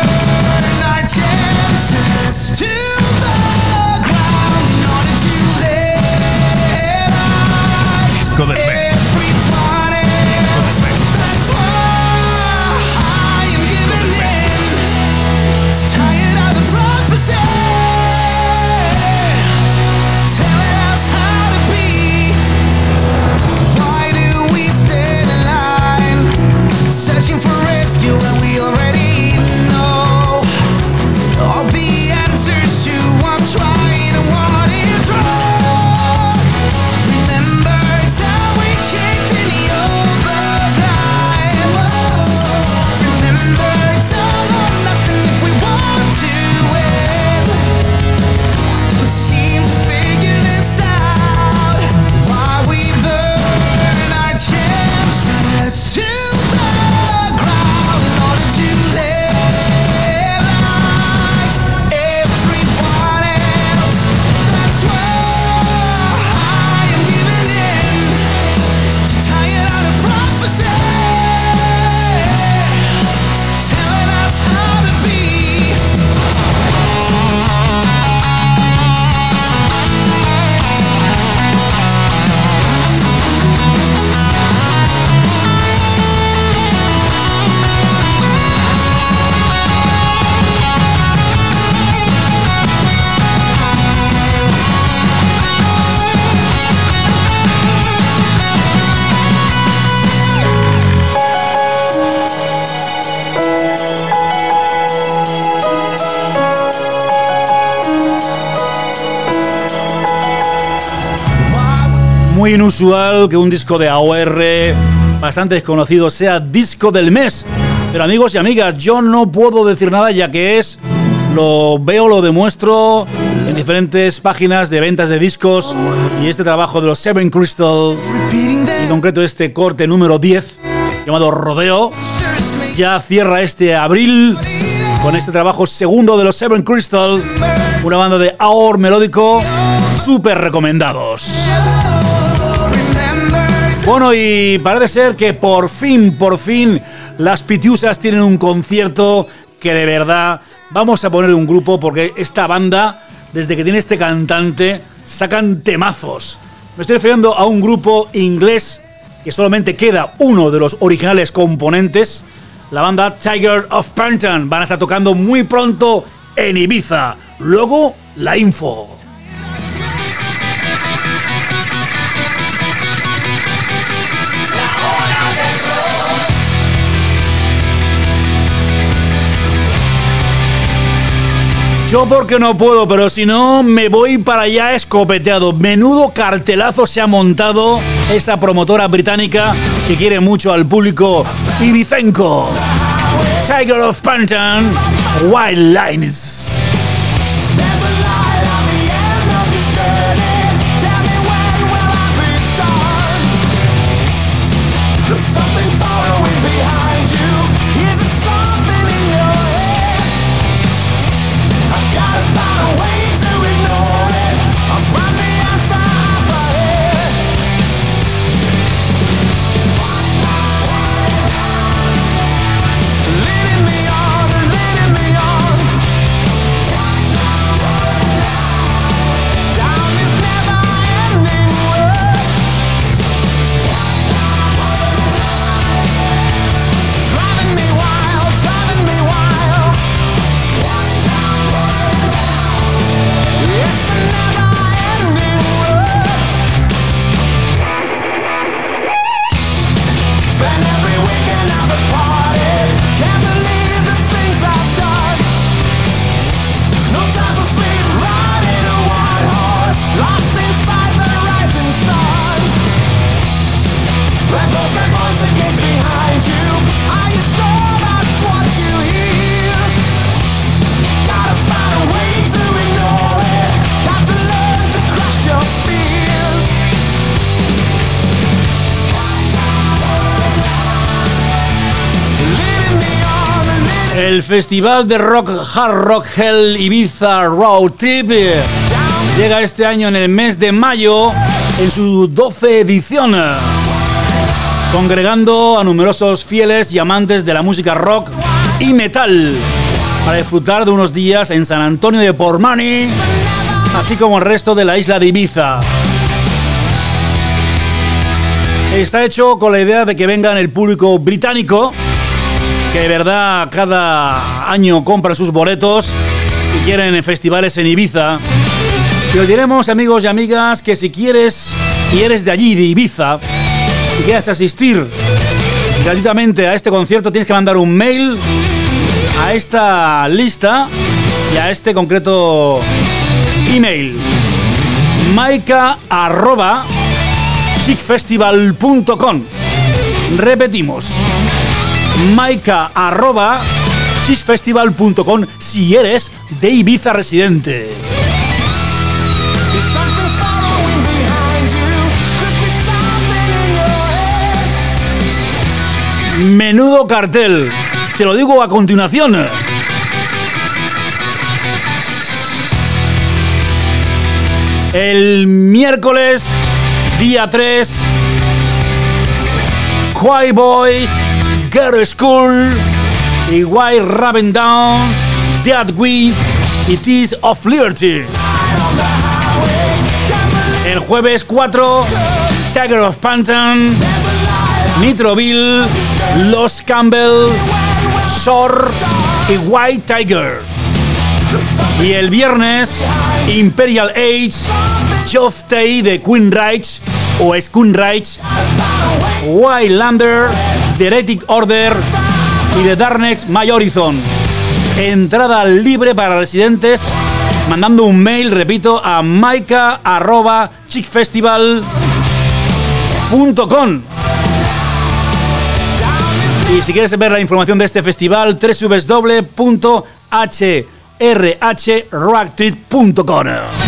Speaker 4: to the ground in order to live like everyone else. That's why I am giving in. It's tired of the prophecy telling us how to be. Why do we stand in line searching for rescue when we already know all the I'm trying and what is wrong. Remember it's how we kicked in the overdrive. Remember it's all or nothing if we want to win. I can't seem to figure this out. Why we burn our chances to the ground in order to live like everyone. That's why I am giving in. Tired of the prophecy telling us how to be.
Speaker 2: Muy inusual que un disco de A O R bastante desconocido sea disco del mes. Pero amigos y amigas, yo no puedo decir nada ya que es, lo veo, lo demuestro en diferentes páginas de ventas de discos, y este trabajo de los Seven Crystal, en concreto este corte número diez llamado Rodeo, ya cierra este abril con este trabajo segundo de los Seven Crystal, una banda de A O R melódico súper recomendados. Bueno, y parece ser que por fin, por fin, las Pitiusas tienen un concierto que de verdad vamos a poner un grupo, porque esta banda, desde que tiene este cantante, sacan temazos. Me estoy refiriendo a un grupo inglés que solamente queda uno de los originales componentes, la banda Tiger of Pantan. Van a estar tocando muy pronto en Ibiza. Luego, la info. Yo porque no puedo, pero si no me voy para allá escopeteado. Menudo cartelazo se ha montado esta promotora británica que quiere mucho al público ibicenco. Tiger of Pantan, Wild Lines. El festival de rock Hard Rock Hell Ibiza Road Trip llega este año en el mes de mayo en su doce edición, congregando a numerosos fieles y amantes de la música rock y metal para disfrutar de unos días en San Antonio de Portmany, así como el resto de la isla de Ibiza. Está hecho con la idea de que vengan el público británico, que de verdad cada año compra sus boletos y quieren festivales en Ibiza. Y os diremos, amigos y amigas, que si quieres y eres de allí, de Ibiza, y quieres asistir gratuitamente a este concierto, tienes que mandar un mail a esta lista y a este concreto email: maika arroba chickfestival punto com. Repetimos: maika arroba chickfestival punto com si eres de Ibiza residente. Menudo cartel, te lo digo a continuación. El miércoles día tres, Quiet Boys, Girl School, y White Raven Down, Dead Wiz y Tears of Liberty. El jueves cuatro, Tiger of Pantan, Nitroville, Los Campbell, Shore y White Tiger. Y el viernes, Imperial Age, Geoff Tate de Queen Reich o Queen Reich, Wildlander, The Heretic Order y The Darkness My Horizon. Entrada libre para residentes mandando un mail, repito, a maika arroba chickfestival punto com. Y si quieres ver la información de este festival, doble u doble u doble u punto h r h rock trip punto com.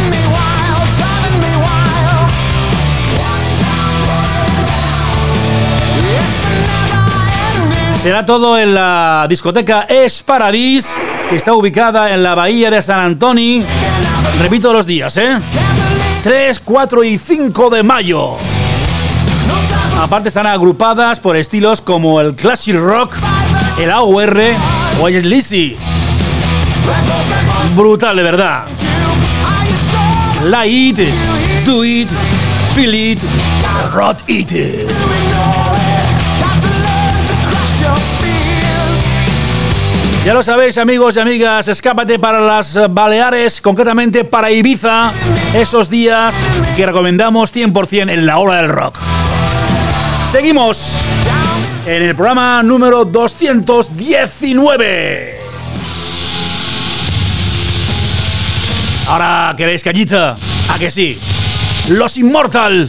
Speaker 2: Será todo en la discoteca Es Paradis, que está ubicada en la bahía de San Antonio. Repito los días, ¿eh? tres, cuatro y cinco de mayo. Aparte están agrupadas por estilos como el classic rock, el A O R o el Lizzy. Brutal, de verdad. Like it, do it, feel it, rot it. Ya lo sabéis, amigos y amigas, escápate para las Baleares, concretamente para Ibiza, esos días que recomendamos cien por ciento en la hora del rock. Seguimos en el programa número doscientos diecinueve. Ahora queréis cañita, ¿a que sí? Los Immortal.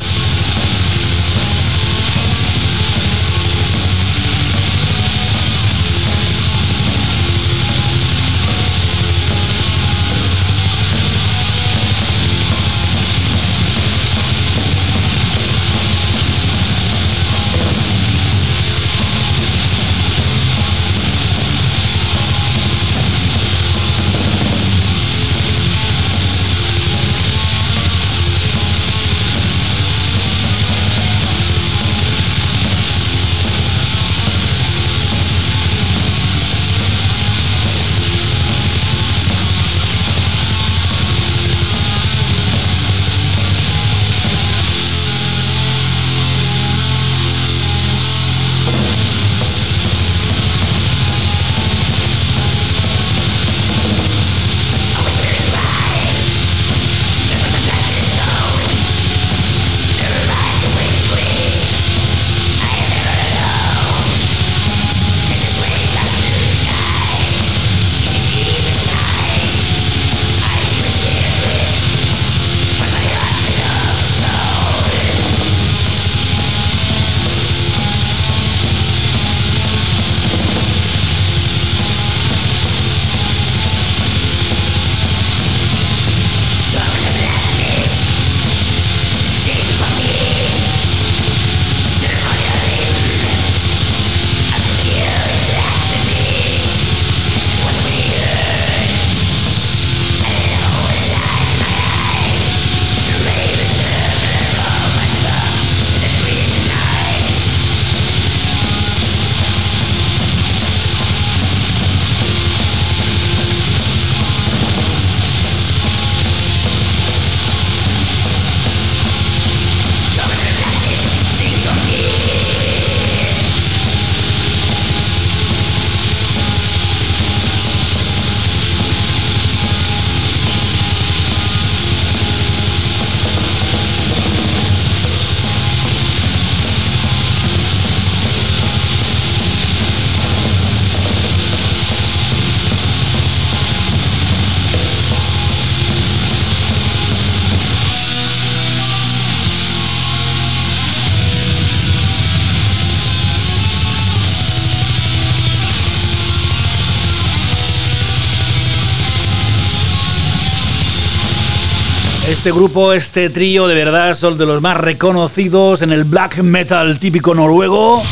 Speaker 2: Este grupo, este trío, de verdad son de los más reconocidos en el black metal típico noruego.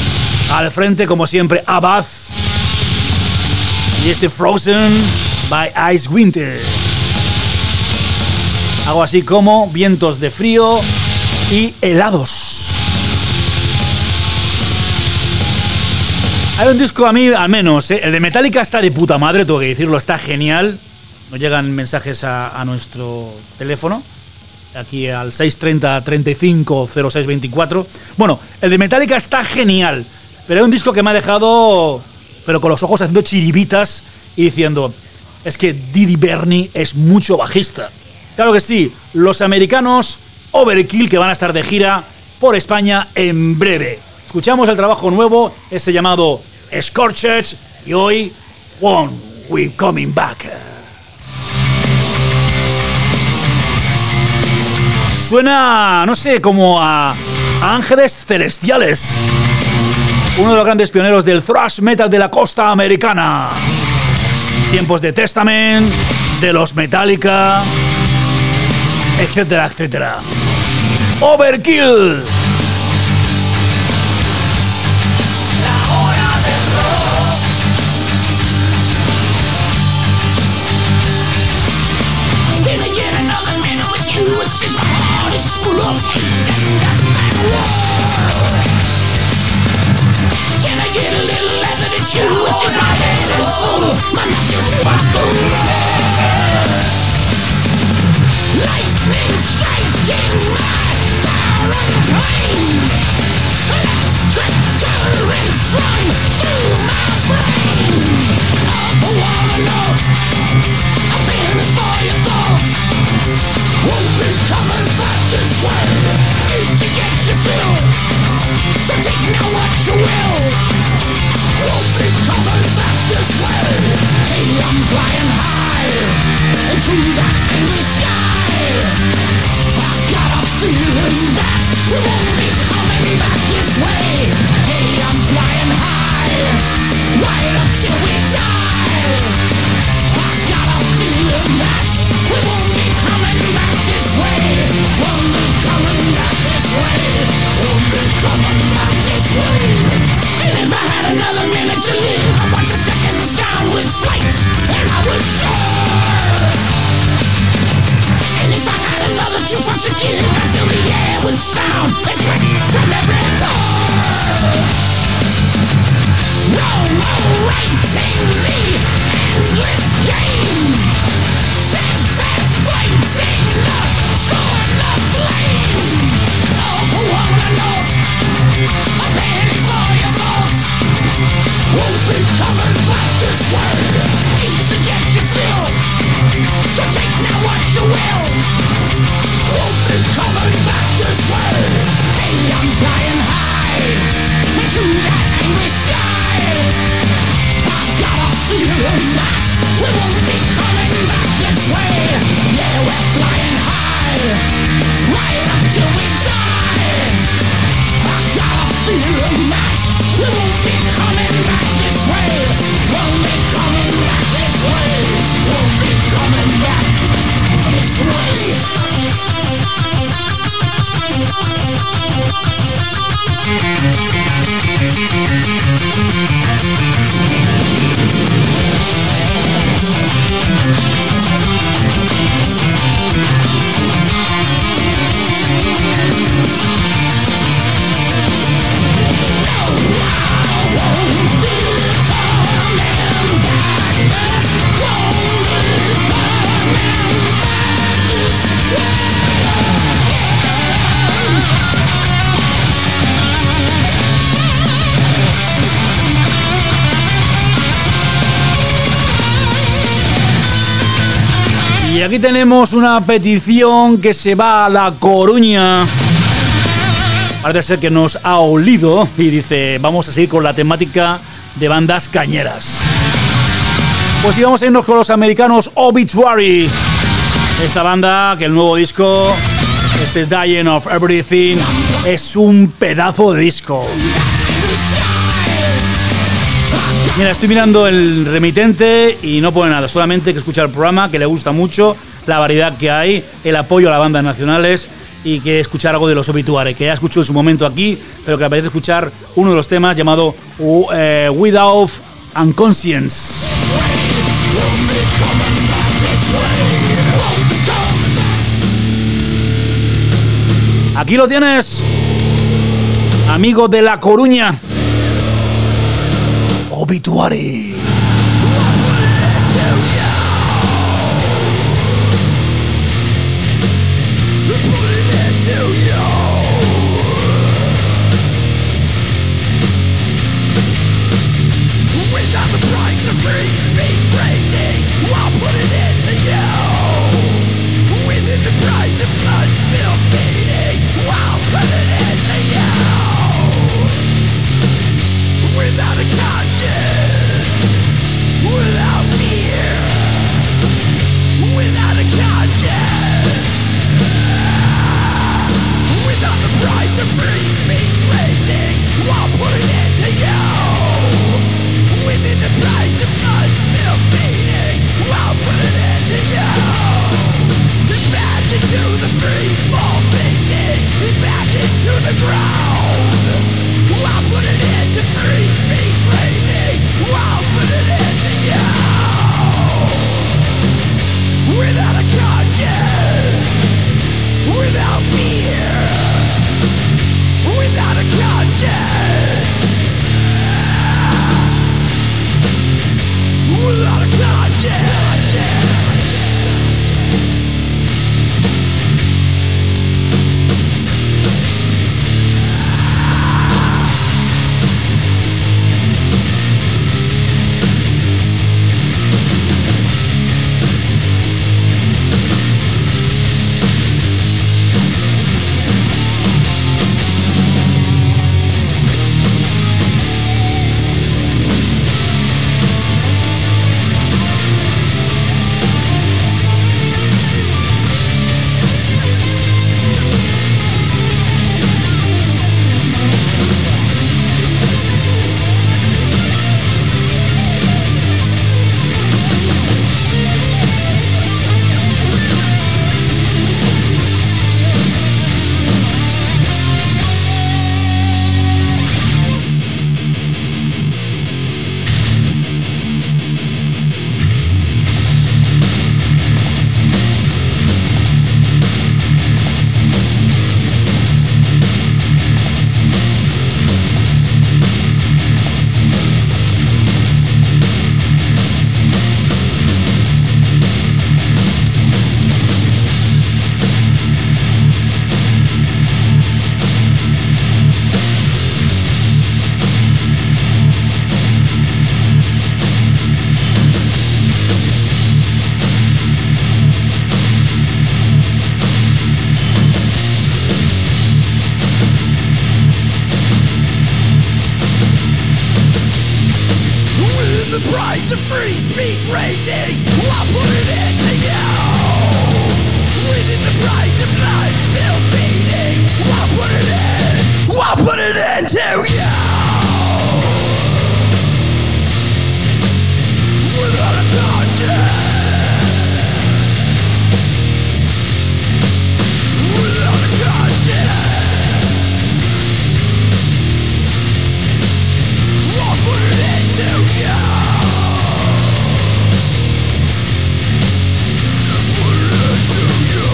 Speaker 2: Al frente, como siempre, Abath. Y este Frozen by Ice Winter. Algo así como vientos de frío y helados. Hay un disco, a mí al menos, ¿eh? El de Metallica está de puta madre, tengo que decirlo, está genial. Nos llegan mensajes a, a nuestro teléfono, aquí al seis treinta, treinta y cinco, cero seis veinticuatro. Bueno, el de Metallica está genial, pero hay un disco que me ha dejado, pero con los ojos haciendo chiribitas y diciendo, es que Didi Berni es mucho bajista. Claro que sí, los americanos Overkill, que van a estar de gira por España en breve. Escuchamos el trabajo nuevo, ese llamado Scorched, y hoy, One We Coming Back. Suena, no sé, como a, a Ángeles Celestiales. Uno de los grandes pioneros del thrash metal de la costa americana. Tiempos de Testament, de los Metallica, etcétera, etcétera. Overkill.
Speaker 4: Since my heart is full of hate and death and war, can I get a little leather to chew? Since my head is full, my mouth just wants to roar. Lightning striking my barren plain, electric currents run through my brain. I wanna know, I've been in for your thoughts. Won't be coming back this way. Need to get your fill, so take now what you will. Won't be coming back this way. Hey, I'm flying high into that
Speaker 2: Y aquí tenemos una petición que se va a La Coruña. Parece ser que nos ha olido y dice, vamos a seguir con la temática de bandas cañeras. Pues sí, vamos a irnos con los americanos Obituary. Esta banda, que el nuevo disco, este Dying of Everything, es un pedazo de disco. Mira, estoy mirando el remitente y no pone nada, solamente que escuchar el programa, que le gusta mucho, la variedad que hay, el apoyo a las bandas nacionales y que escuchar algo de los Obituary, que ya escuché en su momento aquí, pero que me parece escuchar uno de los temas llamado uh, uh, Without Unconscience. Aquí lo tienes, amigo de La Coruña. Obituary.
Speaker 3: price of free speech ratings. I'll put it into you. Within the price of life still beating. I'll put it in. I'll put it into you. Without a conscience. Without a conscience. I'll put it into you. Put it into you.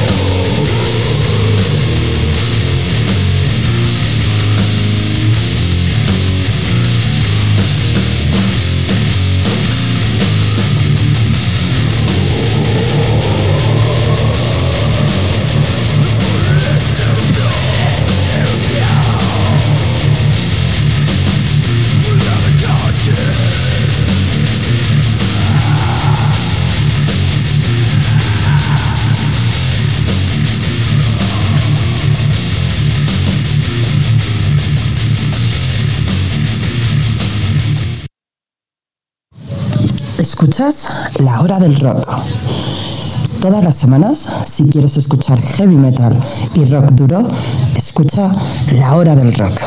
Speaker 9: Escuchas La Hora del Rock. Todas las semanas, si quieres escuchar heavy metal y rock duro, escucha La Hora del Rock.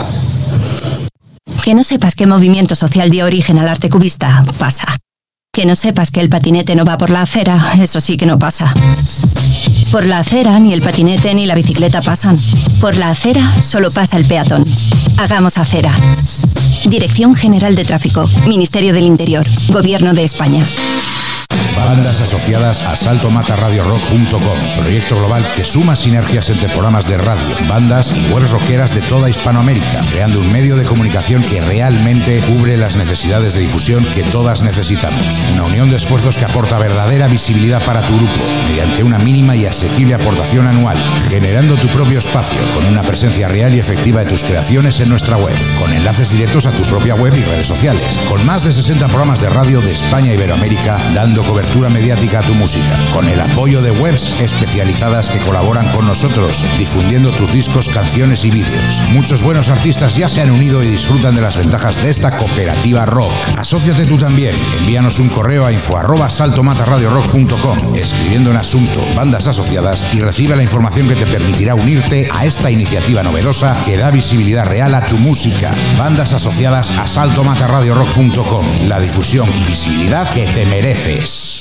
Speaker 10: Que no sepas qué movimiento social dio origen al arte cubista, pasa. Que no sepas que el patinete no va por la acera, eso sí que no pasa. Por la acera ni el patinete ni la bicicleta pasan. Por la acera solo pasa el peatón. Hagamos acera. Dirección General de Tráfico, Ministerio del Interior, Gobierno de España.
Speaker 11: Bandas asociadas a salto mata radio rock punto com, proyecto global que suma sinergias entre programas de radio, bandas y webs rockeras de toda Hispanoamérica, creando un medio de comunicación que realmente cubre las necesidades de difusión que todas necesitamos. Una unión de esfuerzos que aporta verdadera visibilidad para tu grupo, mediante una mínima y asequible aportación anual, generando tu propio espacio, con una presencia real y efectiva de tus creaciones en nuestra web, con enlaces directos a tu propia web y redes sociales, con más de sesenta programas de radio de España e Iberoamérica, dando cobertura mediática a tu música, con el apoyo de webs especializadas que colaboran con nosotros, difundiendo tus discos, canciones y vídeos. Muchos buenos artistas ya se han unido y disfrutan de las ventajas de esta cooperativa rock. Asóciate tú también. Envíanos un correo a info arroba salto mata radio rock punto com, escribiendo en asunto bandas asociadas, y recibe la información que te permitirá unirte a esta iniciativa novedosa que da visibilidad real a tu música. Bandas asociadas a salto mata radio rock punto com, la difusión y visibilidad que te mereces.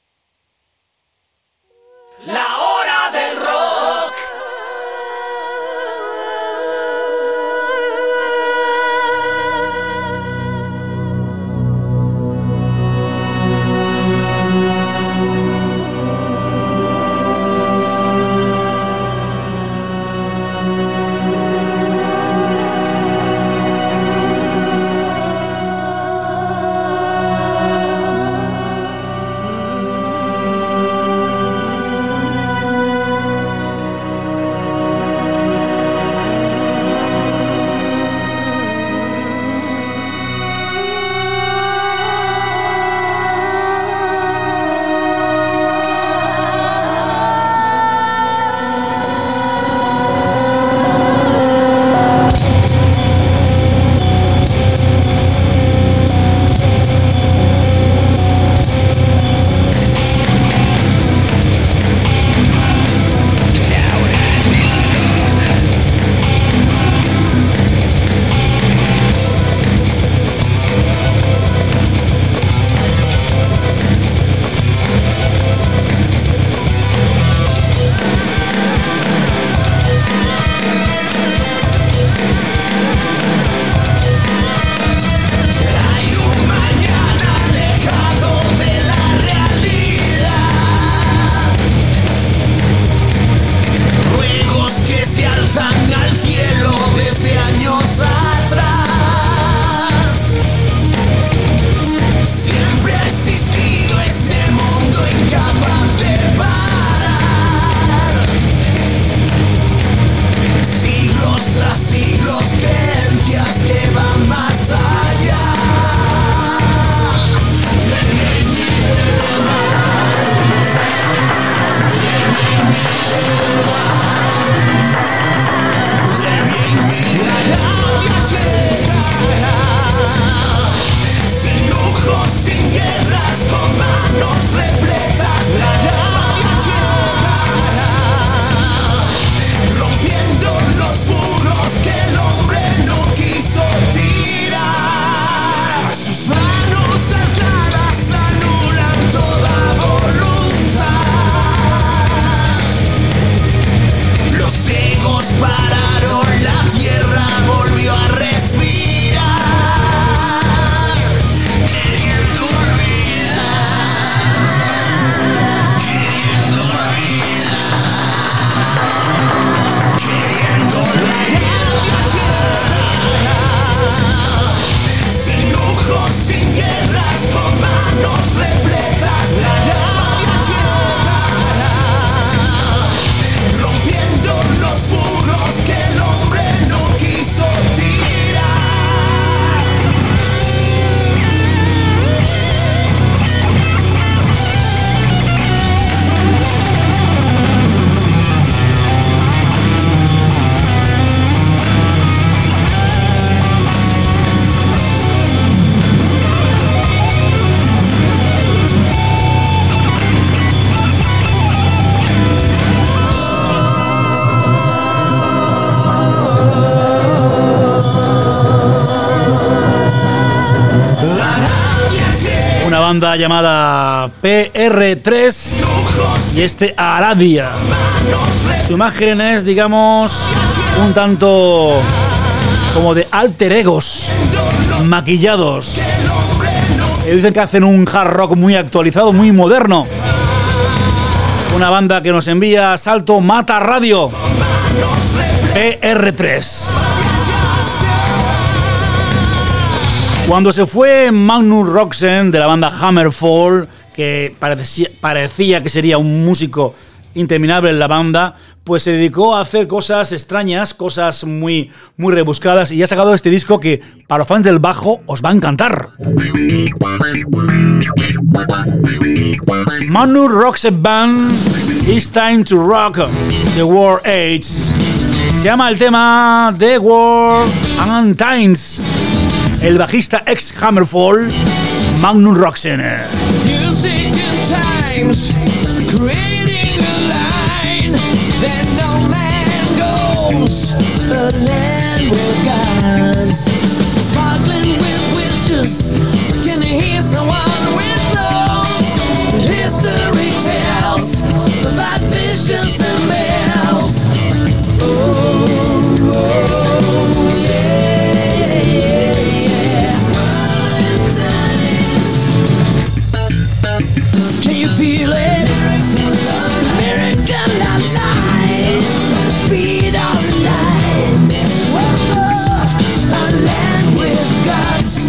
Speaker 3: La hora del rock.
Speaker 2: banda llamada P R tres y este Aradia. Su imagen es, digamos, un tanto como de alter egos maquillados. Dicen que hacen un hard rock muy actualizado, muy moderno. Una banda que nos envía Salto Mata Radio, P R tres. Cuando se fue Magnus Roxen de la banda Hammerfall, que parecía, parecía que sería un músico interminable en la banda, pues se dedicó a hacer cosas extrañas, cosas muy, muy rebuscadas, y ha sacado este disco que para los fans del bajo os va a encantar. Magnus Roxen Band, It's Time to Rock the World Age. Se llama el tema The World and Times. El bajista ex Hammerfall, Magnus Roxen.
Speaker 4: Music and times, creating a line that no man goes, a land with gods, sparkling with wishes. Can you hear someone with those? History tells about visions and bells. Oh, oh yeah. Can you feel it? American light, speed of light. Whoa, a land with guts.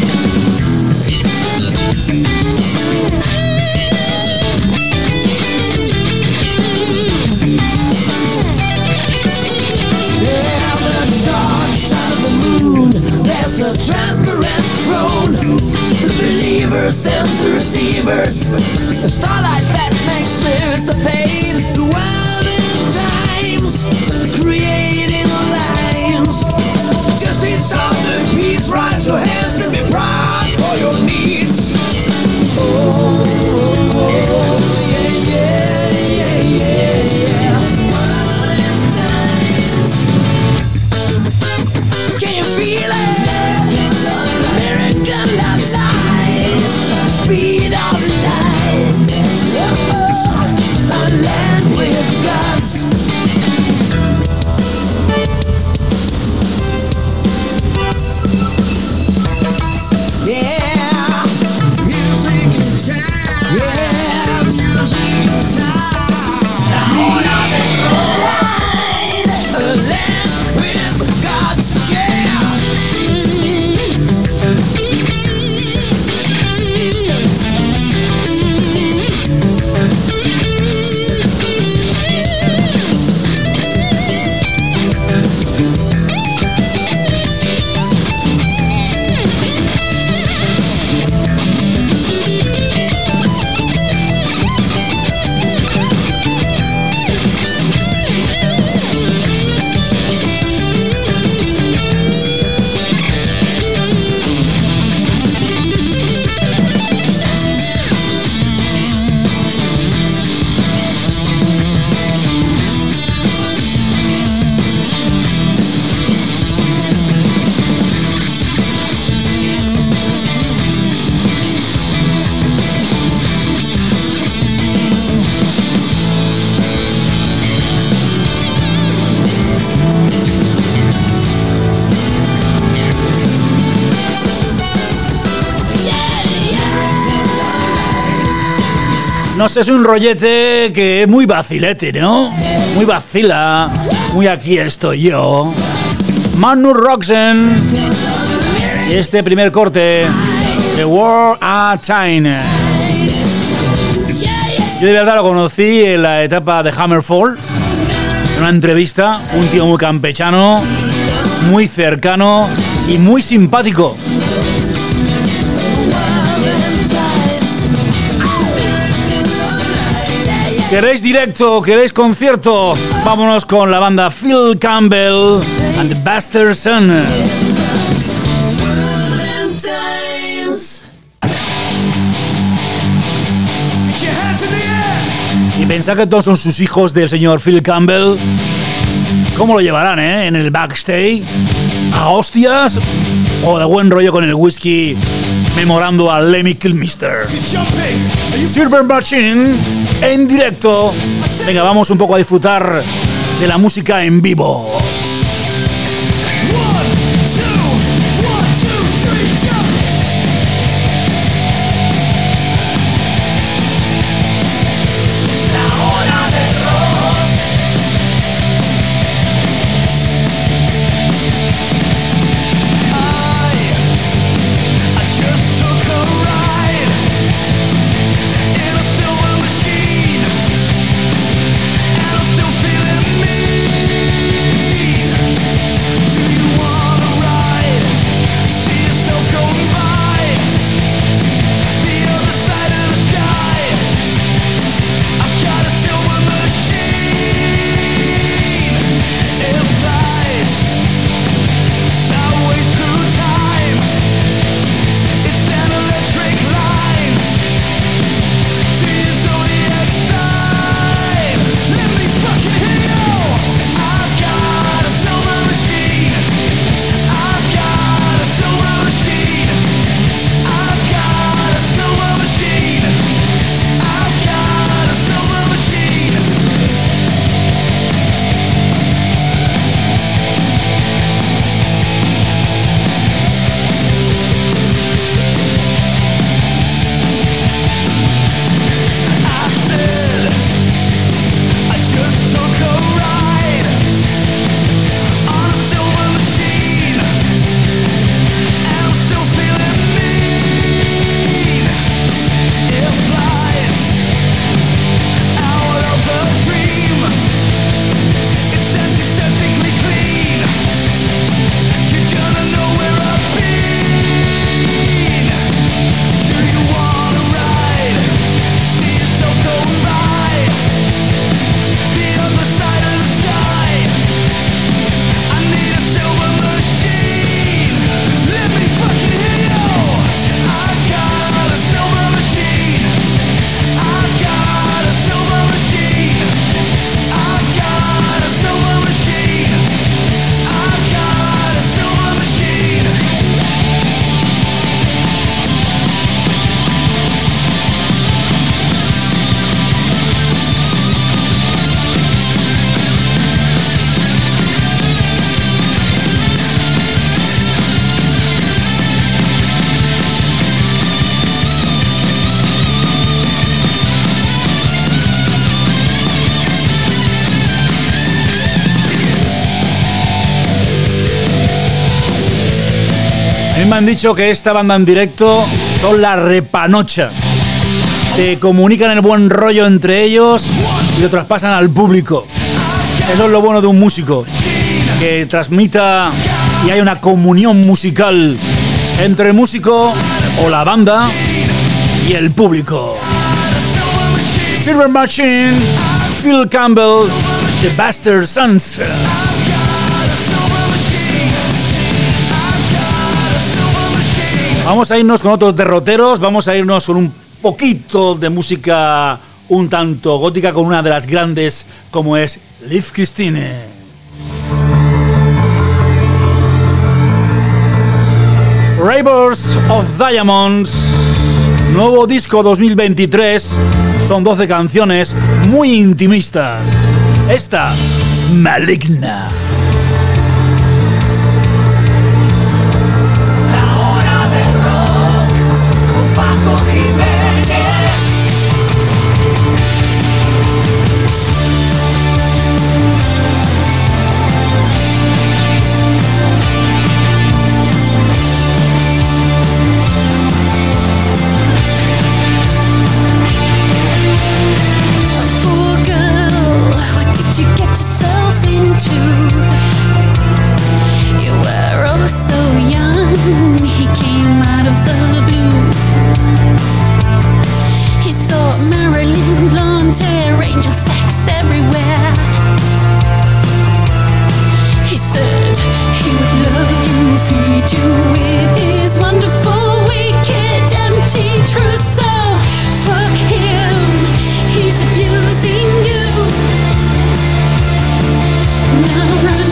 Speaker 4: Yeah, the dark side of the moon, there's a transparent throne. The believers and the receivers, the starlight that makes spirits fade. The world in times, creating lines. Justice on the peace, rise your hands and be proud for your needs. Oh, oh, oh yeah, yeah, yeah, yeah, yeah. World in times. Can you feel it? American light, speed of light. Oh, a land with guts. Yeah, music and time. Yeah, music and time. The heart of the line, a land with guts. Yeah.
Speaker 2: No sé, es un rollete que es muy vacilete, ¿no? Muy vacila, muy aquí estoy yo. Magnus Roxen. Y este primer corte, The World at Time. Yo de verdad lo conocí en la etapa de Hammerfall, en una entrevista, un tío muy campechano, muy cercano y muy simpático. ¿Queréis directo? ¿Queréis concierto? Vámonos con la banda Phil Campbell and the Bastard Son. Y pensad que todos son sus hijos del señor Phil Campbell. ¿Cómo lo llevarán, eh? En el backstage. ¿A hostias? ¿O de buen rollo con el whisky memorando a Lemmy Kilmister. Silver Machine en directo. Venga, vamos un poco a disfrutar de la música en vivo. A mí me han dicho que esta banda en directo son la repanocha. Te comunican el buen rollo entre ellos y lo traspasan al público. Eso es lo bueno de un músico, que transmita y hay una comunión musical entre el músico o la banda y el público. Silver Machine, Phil Campbell, The Bastard Sons. Vamos a irnos con otros derroteros, vamos a irnos con un poquito de música un tanto gótica con una de las grandes como es Liv Kristine. Ravers of Diamonds, nuevo disco dos mil veintitrés, son doce canciones muy intimistas. Esta, Maligna.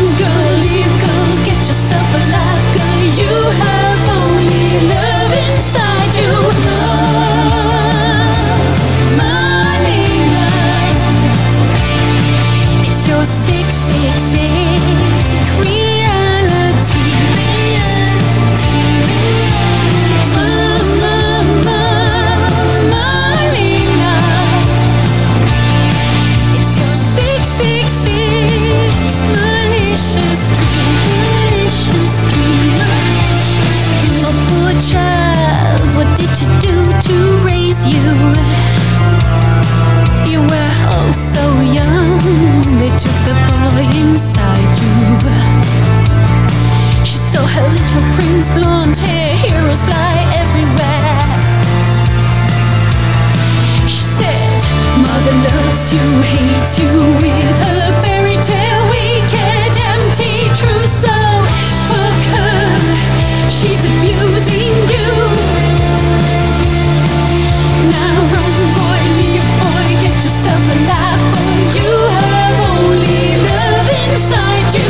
Speaker 12: Inside to do to raise you? You were oh so young, they took the boy inside you. She saw her little prince, blonde hair, heroes fly everywhere. She said, mother loves you, hates you with her fairy tale, wicked, empty, true, so fuck her, she's abusing you. Now run boy, leave boy, get yourself a life boy, you have only love inside you.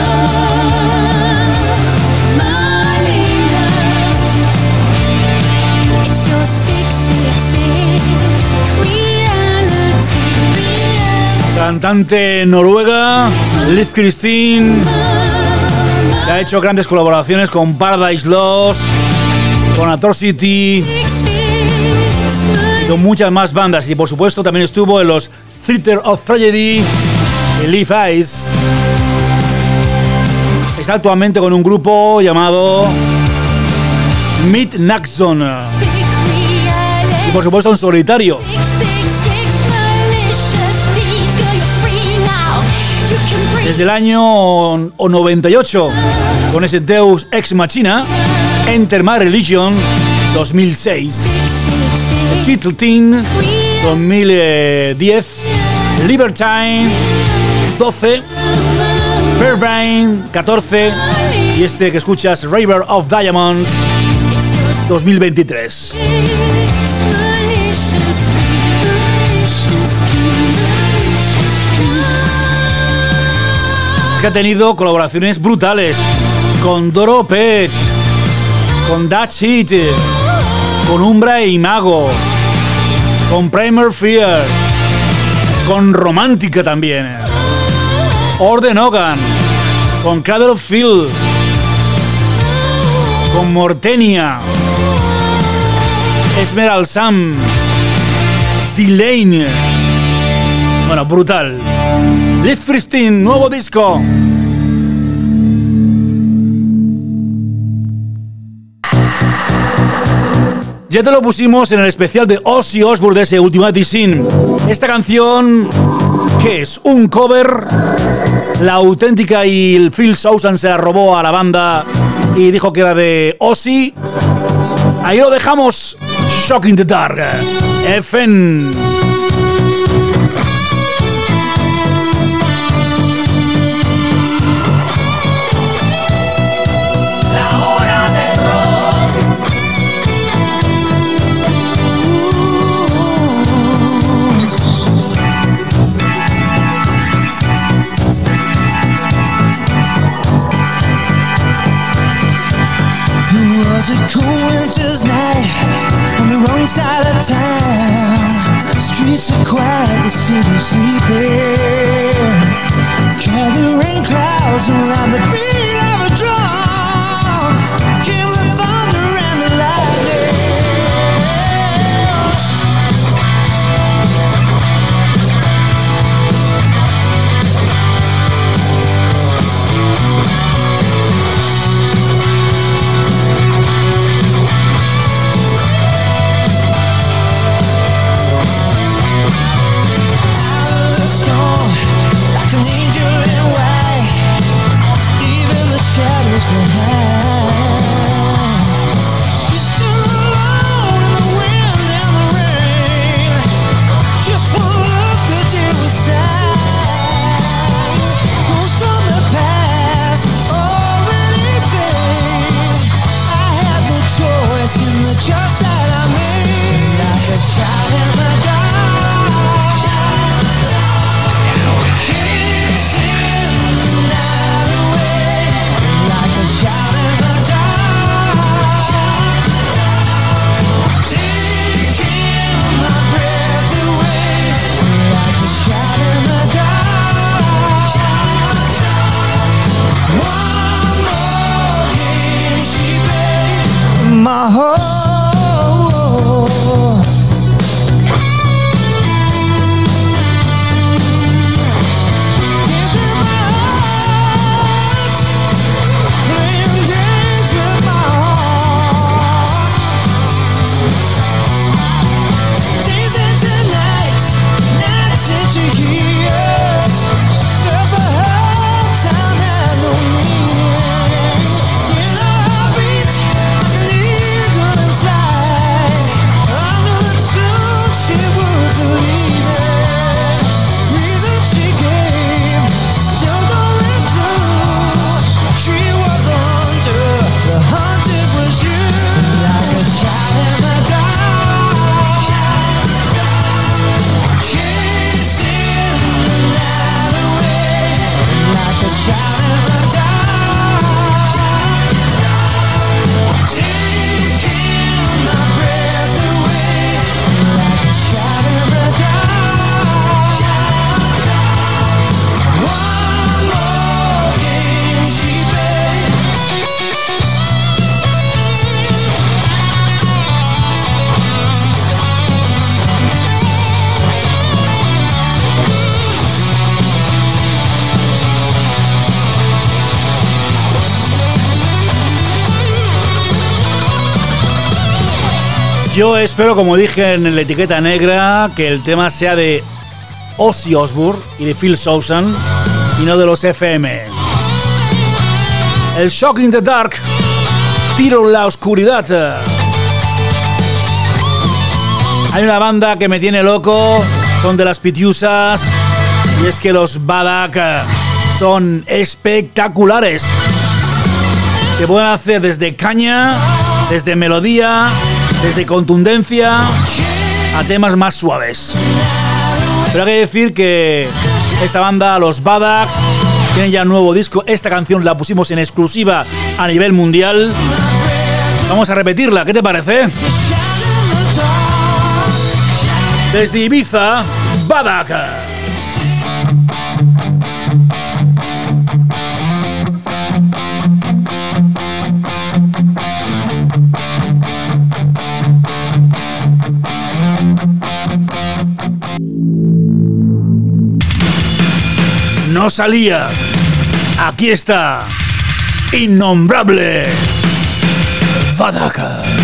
Speaker 12: Marlena, it's your six six six reality.
Speaker 2: Cantante noruega, Liv Kristine, que ha hecho grandes colaboraciones con Paradise Lost, con Atrocity y con muchas más bandas. Y por supuesto también estuvo en los Theater of Tragedy y Live Eyes. Está actualmente con un grupo llamado Midnight Zone. Y por supuesto en solitario. Desde el año noventa y ocho, con ese Deus Ex Machina, Enter My Religion, dos mil seis, Skittle Teen, dos mil diez, Libertine, doce, Pearvine, catorce, y este que escuchas, River of Diamonds, dos mil veintitrés. Que ha tenido colaboraciones brutales con Doro Peach, con That's It, con Umbra e Imago, con Primer Fear, con Romántica también, Orden Hogan, con Cradle of Filth, con Mortenia, Esmeralda Sam, Delane. Bueno, brutal. Liv Kristine, nuevo disco. Ya te lo pusimos en el especial de Ozzy Osbourne de ese Ultimate Sin. Esta canción, ¿qué es? ¿Un cover? La auténtica, y el Phil Sousan se la robó a la banda y dijo que era de Ozzy. Ahí lo dejamos. Shock in the Dark. F N.
Speaker 4: Was a cool winter's night on the wrong side of town. The streets are quiet, the city's sleeping. Gathering clouds around the beat of a drum. Came the thunder and the lightning. Just that I made, like a shot in the dark. Kissing the night away, like a shot in the dark. Taking my breath away, like a shot in the dark. One more game she played, my heart.
Speaker 2: Yo espero, como dije en la etiqueta negra, que el tema sea de Ozzy Osbourne y de Phil Sousa y no de los F M. El Shock in the Dark, tiro en la oscuridad. Hay una banda que me tiene loco, son de las Pitiusas, y es que los Badak son espectaculares. Que pueden hacer desde caña, desde melodía, desde contundencia, a temas más suaves. Pero hay que decir que esta banda, los Badak, tienen ya un nuevo disco. Esta canción la pusimos en exclusiva a nivel mundial. Vamos a repetirla, ¿qué te parece? Desde Ibiza, Badak. No salía. Aquí está. Innombrable. Badak.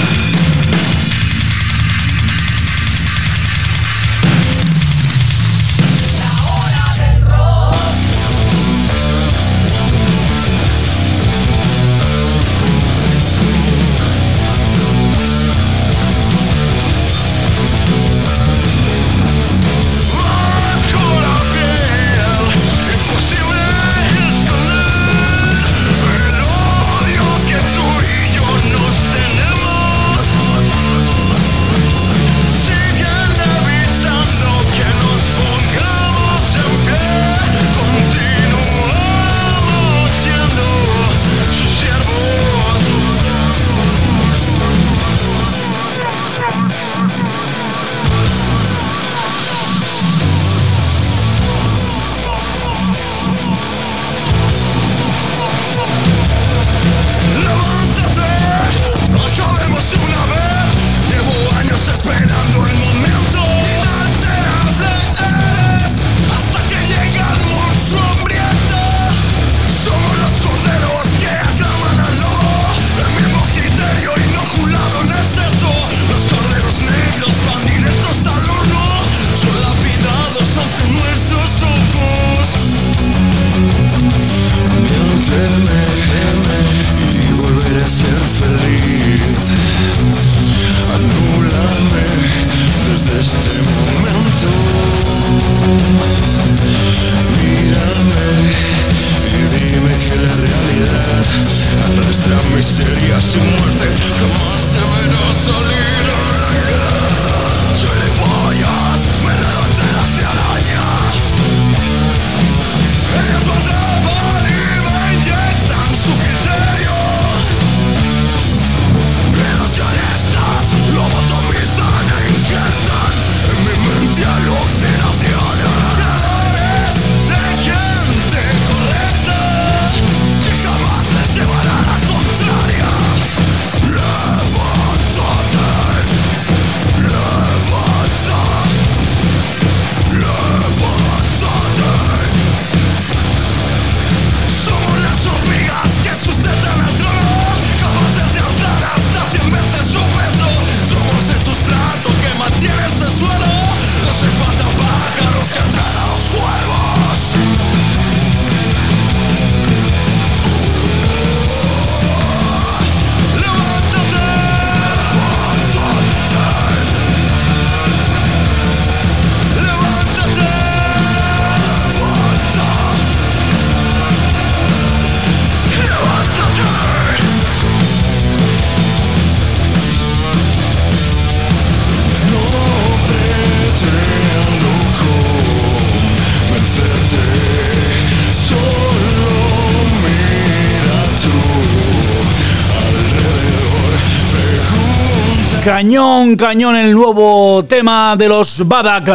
Speaker 2: Cañón, cañón el nuevo tema de los Badak.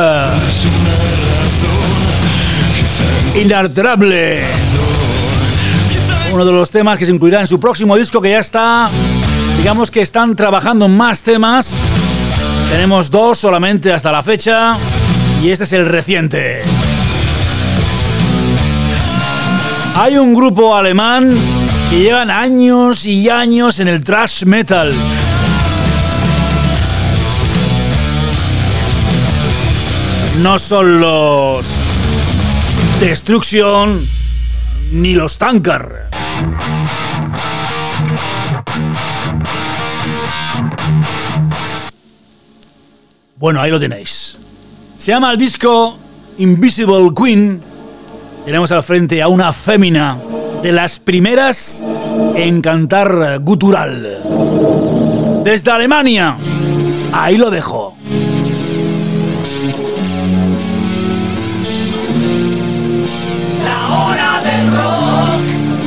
Speaker 2: Inalterable. Uno de los temas que se incluirá en su próximo disco, que ya está, digamos que están trabajando en más temas. Tenemos dos solamente hasta la fecha y este es el reciente. Hay un grupo alemán que llevan años y años en el thrash metal. no son los Destruction ni los Tankard. Bueno, ahí lo tenéis. Se llama el disco Invisible Queen. Tenemos al frente a una fémina de las primeras en cantar gutural. Desde Alemania. Ahí lo dejo.
Speaker 7: La hora del rock.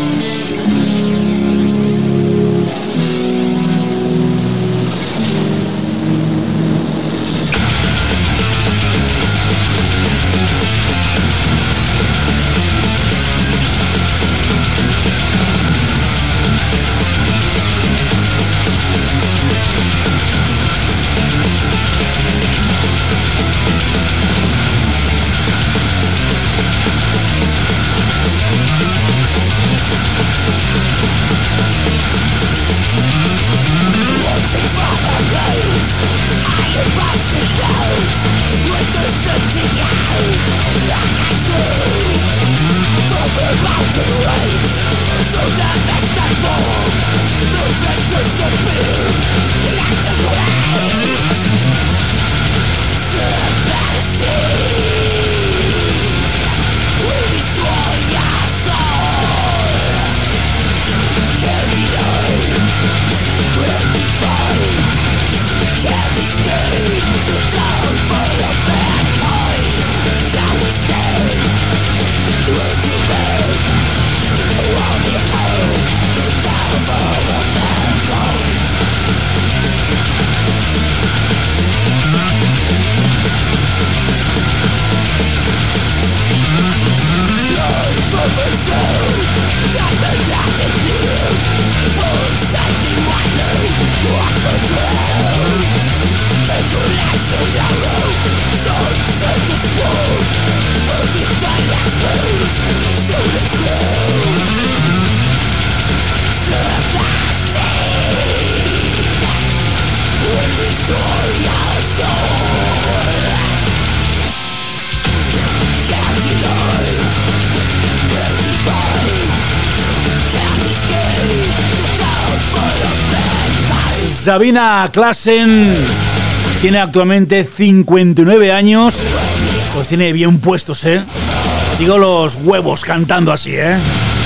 Speaker 2: Sabina Klassen tiene actualmente cincuenta y nueve años. Pues tiene bien puestos, ¿eh? Digo los huevos cantando así, ¿eh?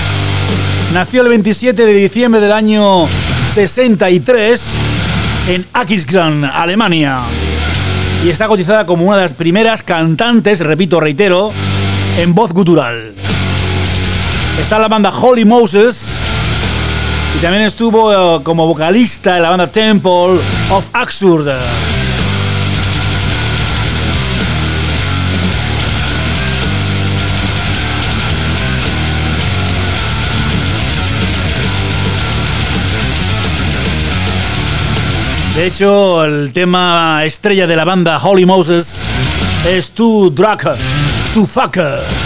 Speaker 2: Nació el veintisiete de diciembre del año sesenta y tres en Aquisgrán, Alemania. Y está cotizada como una de las primeras cantantes, repito, reitero, en voz gutural. Está en la banda Holy Moses. Y también estuvo uh, como vocalista en la banda Temple of Absurd. De hecho, el tema estrella de la banda Holy Moses es Too Drunk to Fuck.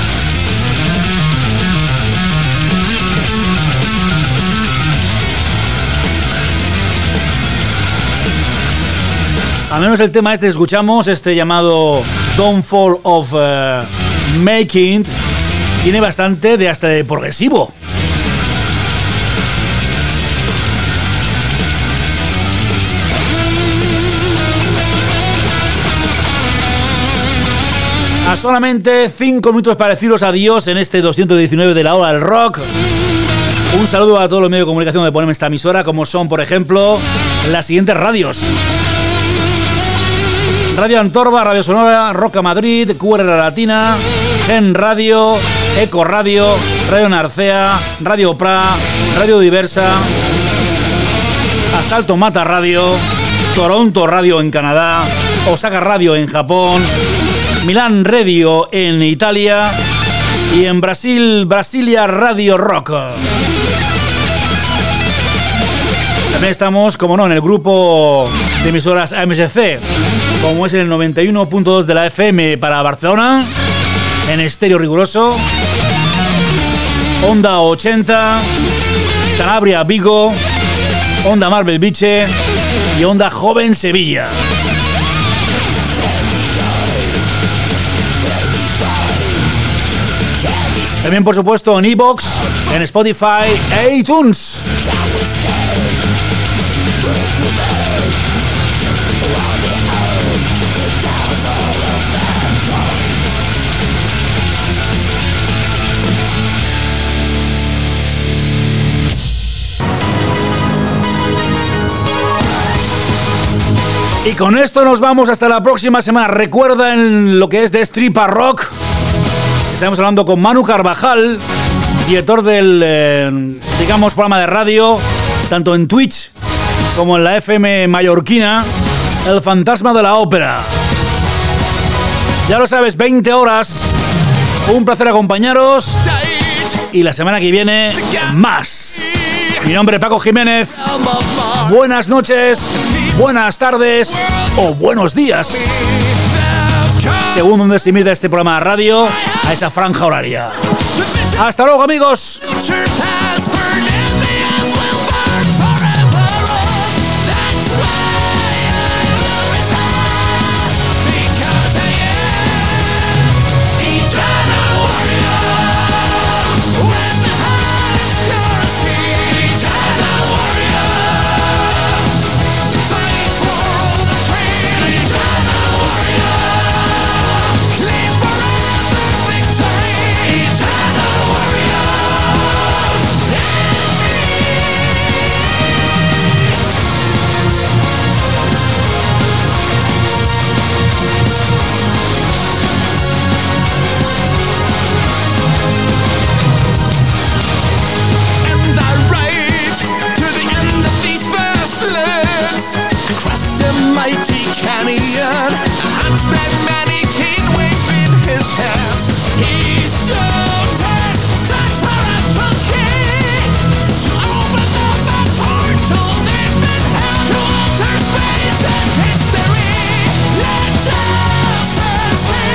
Speaker 2: Al menos el tema este que escuchamos, este llamado Downfall of uh, Making, tiene bastante de hasta de progresivo. A solamente cinco minutos para deciros adiós en este doscientos diecinueve de la hora del rock. Un saludo a todos los medios de comunicación que ponen esta emisora, como son, por ejemplo, las siguientes radios: Radio Antorba, Radio Sonora, Roca Madrid, Q R Latina, Gen Radio, Eco Radio, Radio Narcea, Radio Pra, Radio Diversa, Asalto Mata Radio, Toronto Radio en Canadá, Osaka Radio en Japón, Milán Radio en Italia y en Brasil, Brasilia Radio Rock. También estamos, como no, en el grupo de emisoras A M S C, como es el noventa y uno punto dos de la F M para Barcelona, en estéreo riguroso, Onda ochenta, Sanabria Vigo, Onda Marvel Biche y Onda Joven Sevilla. También, por supuesto, en iVoox, en Spotify e iTunes. Y con esto nos vamos hasta la próxima semana. Recuerda en lo que es de Stripa Rock. Estamos hablando con Manu Carvajal, director del, eh, digamos, programa de radio, tanto en Twitch como en la F M mallorquina, El Fantasma de la Ópera. Ya lo sabes, veinte horas. Un placer acompañaros. Y la semana que viene, más. Mi nombre es Paco Jiménez. Buenas noches, buenas tardes o buenos días, según donde se emita este programa de radio, a esa franja horaria. Hasta luego, amigos.
Speaker 3: Mighty canyon, hunchback mannequin waving his hands. He's so dead, stands for a king to open up a portal deep in hell, to alter space and history. Let justice live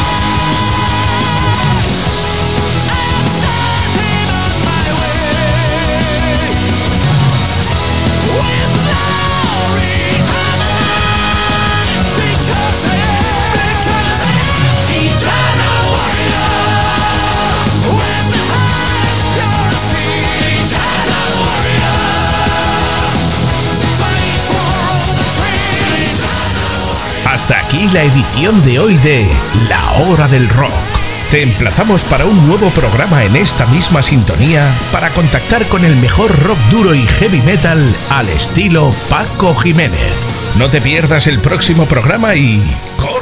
Speaker 3: again. I'm starting on my way with glory.
Speaker 13: Hasta aquí la edición de hoy de La Hora del Rock. Te emplazamos para un nuevo programa en esta misma sintonía para contactar con el mejor rock duro y heavy metal al estilo Paco Jiménez. No te pierdas el próximo programa y